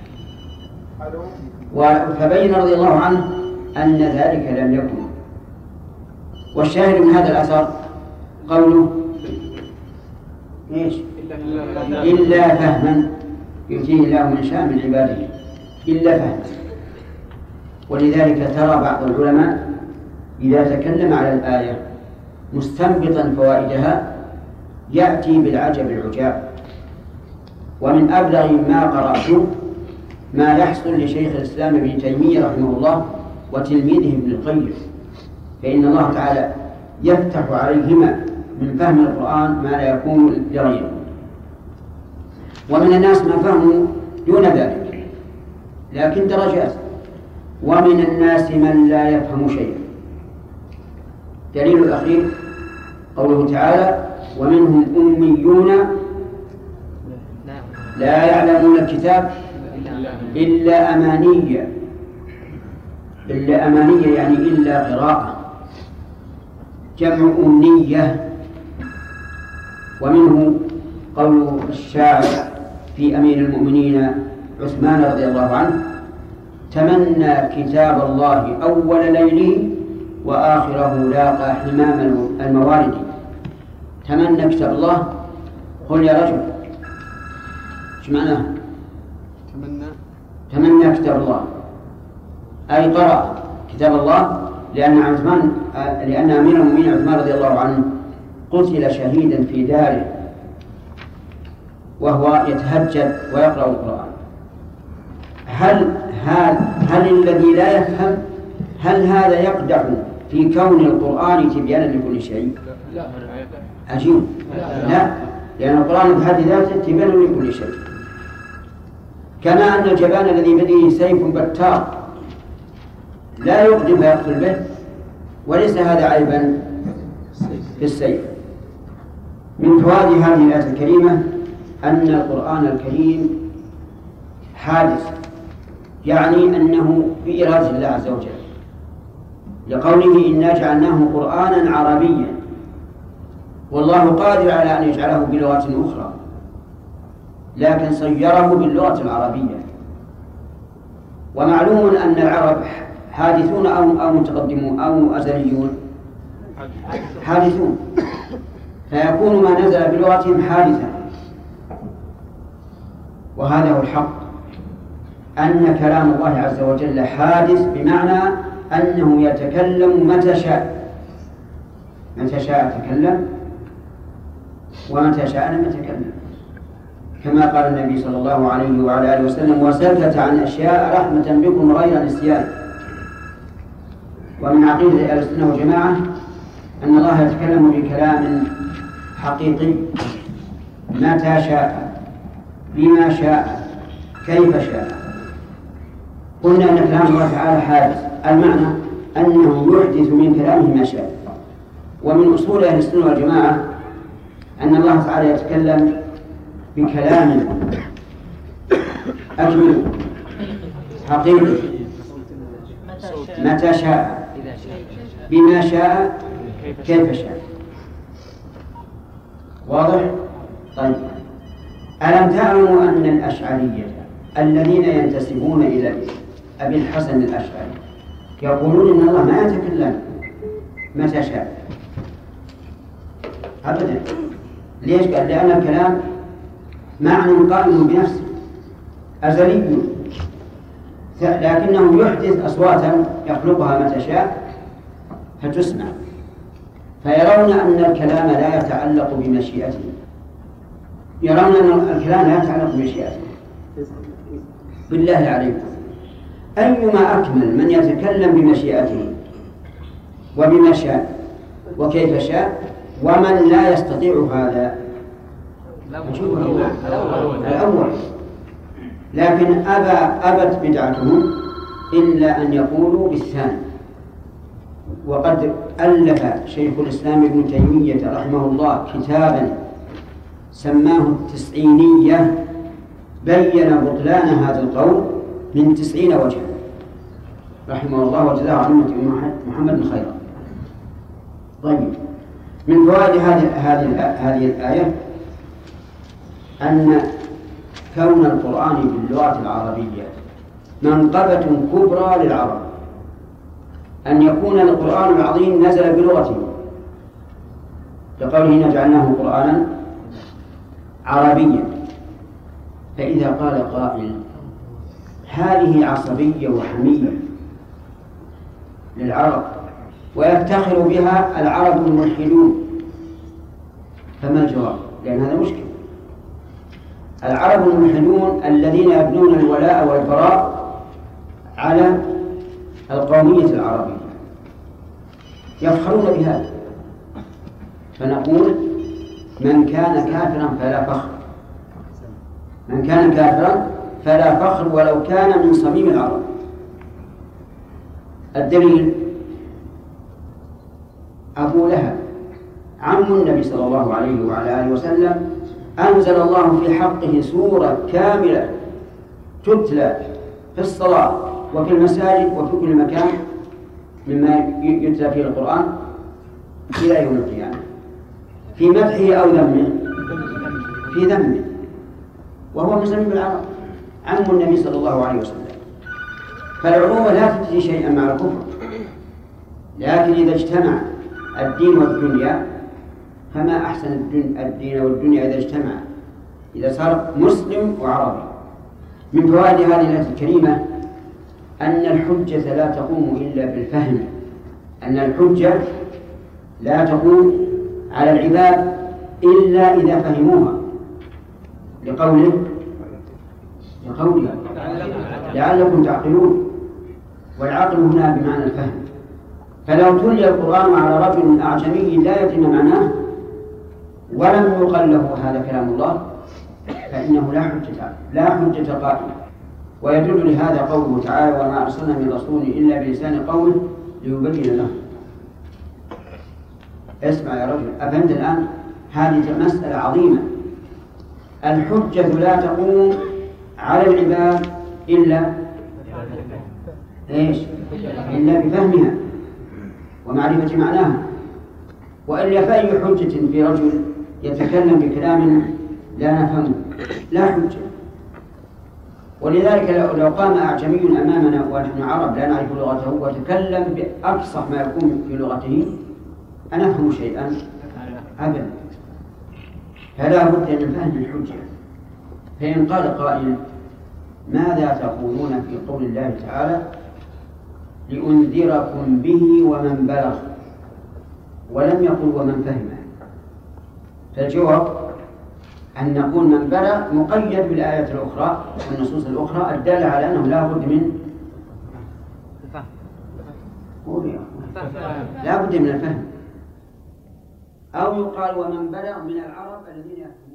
فبين رضي الله عنه أن ذلك لم يكن. والشاهد من هذا الأثر قوله: إيش؟ إلا فهما يؤتيه الله من شاء من عباده، إلا فهما. ولذلك ترى بعض العلماء إذا تكلم على الآية مستنبطا فوائدها يأتي بالعجب العجاب. ومن أبلغ ما قرأته ما يحصل لشيخ الإسلام ابن تيمية رحمه الله وتلميذه ابن القيم، فإن الله تعالى يفتح عليهما من فهم القرآن ما لا يكون لغيره. ومن الناس من فهموا دون ذلك، لكن درجات. ومن الناس من لا يفهم شيئا. دليل الأخير قوله تعالى: ومنهم أميون لا يعلمون الكتاب إلا أماني. إلا أماني يعني إلا قراءة، جمع أمنية. ومنه قول الشاعر في أمير المؤمنين عثمان رضي الله عنه: تمنى كتاب الله أول ليله وآخره لاقى حمام الموارد. تمنى كتاب الله. قل يا رجل، ايش معناه؟ تمنى كتاب الله أي قرأ كتاب الله، لأن أمير المؤمنين عثمان رضي الله عنه قتل شهيدا في داره وهو يتهجد ويقرأ القرآن. هل الذي لا يفهم هل هذا يقدح في كون القرآن تبيانا لكل شيء؟ لا. عجيب. لا، لأن القرآن بحد ذاته تبيان لكل شيء. كما أن الجبان الذي بيده سيف بتار لا يقدم فيقتل به، وليس هذا عيبا في السيف. من فوائد هذه الآية الكريمة أن القرآن الكريم حادث، يعني أنه بإرادة الله عز وجل، لقوله: إنا جعلناه قرآنا عربيا، والله قادر على أن يجعله بلغة أخرى، لكن صيره باللغة العربية. ومعلوم أن العرب حادثون أو متقدمون أو أزليون؟ حادثون، فيكون ما نزل بلغتهم حادثا. وهذا هو الحق، أن كلام الله عز وجل حادث، بمعنى أنه يتكلم متى شاء. متى شاء تكلم، ومتى شاء لم يتكلم، كما قال النبي صلى الله عليه وعلى آله وسلم: وسكت عن أشياء رحمة بكم غير نسيان. ومن عقيدة أهل السنة والجماعة أن الله يتكلم بكلام حقيقي متى شاء، بما شاء، كيف شاء. قلنا أن كلام الله تعالى حادث، المعنى أنه يحدث من كلامه ما شاء. ومن أصول أهل السنة والجماعة أن الله تعالى يتكلم بكلام أجمل حقيقي متى شاء بما شاء كيف شاء. واضح؟ طيب، ألم تعلموا أن الأشعرية الذين ينتسبون إلى أبي الحسن الأشعري يقولون إن الله ما يتكلم متى شاء أبدا. ليش؟ قال لأن الكلام معنى قائم بنفسه أزلي، لكنه يحدث أصواتا يخلقها متى شاء فتسمع، فيرون أن الكلام لا يتعلق بمشيئته، يرون أن الكلام لا يتعلق بمشيئته. بالله عليكم، أيما أكمل من يتكلم بمشيئته وبما شاء وكيف شاء، ومن لا يستطيع هذا الأول. لكن أبت بدعتهم إلا أن يقولوا بالثاني. وقد ألف شيخ الإسلام ابن تيمية رحمه الله كتابا سماه التسعينية، بين بطلان هذا القول من 90 وجها رحمه الله وجزاه عن أمة محمد خيرا. طيب، من فوائد هذه الآية أن كون القرآن باللغة العربية منقبة كبرى للعرب، أن يكون القرآن العظيم نزل بلغتهم، لقوله جعلناه قرآنا عربيا. فإذا قال قائل هذه عصبية وحمية للعرب ويفتخر بها العرب الملحدون، فما الجواب؟ لأن هذا مشكل. العرب الملحدون الذين يبنون الولاء والبراء على القومية العربية يفخرون بهذا، فنقول من كان كافرا فلا فخر، من كان كافرا فلا فخر ولو كان من صميم العرب. الدليل أبو لهب عم النبي صلى الله عليه وعلى آله وسلم، أنزل الله في حقه سورة كاملة تتلى في الصلاة وفي المساجد وفي كل مكان مما يتلى فيه القرآن إلى يوم القيامة، في مدحه أو ذمه، في ذمه، وهو من صميم العرب عم النبي صلى الله عليه وسلم. فالعروبة لا تجزي شيئا مع الكفر، لكن إذا اجتمع الدين والدنيا فما أحسن الدين والدنيا إذا اجتمع، إذا صار مسلم وعربي. من فوائد هذه الآية الكريمة أن الحجة لا تقوم إلا بالفهم، أن الحجة لا تقوم على العباد إلا إذا فهموها، لقوله لعلكم تعقلون، والعقل هنا بمعنى الفهم. فلو تلي القرآن على رجل أعجمي لا يدري معناه ولم يقل له هذا كلام الله فإنه لا حجة قائمة. ويدل لهذا قوله تعالى وما أرسلنا من رسول إلا بلسان قومه ليبين له. اسمع يا رجل، أفهمت الآن؟ هذه مسألة عظيمة. الحجة لا تقوم على العباد إلا بفهمها ومعرفة معناها، وإلا فأي حجة في رجل يتكلم بكلام لا نفهمه؟ لا حجة. ولذلك لو قام أعجمي أمامنا ونحن عرب لا نعرف لغته وتكلم بأفصح ما يكون في لغته أنفهم شيئا؟ أبدا. فلا بد من فهم الحجة. فإن قال قائل ماذا تقولون في قول الله تعالى لأنذركم به ومن بلغ ولم يقل ومن فهمه؟ فالجواب أن نقول من بلغ مقيد بالآيات الأخرى والنصوص الأخرى الدالة على أنه لا بد من لا بد من الفهم. أو يقال ومن بلغ من العرب الذين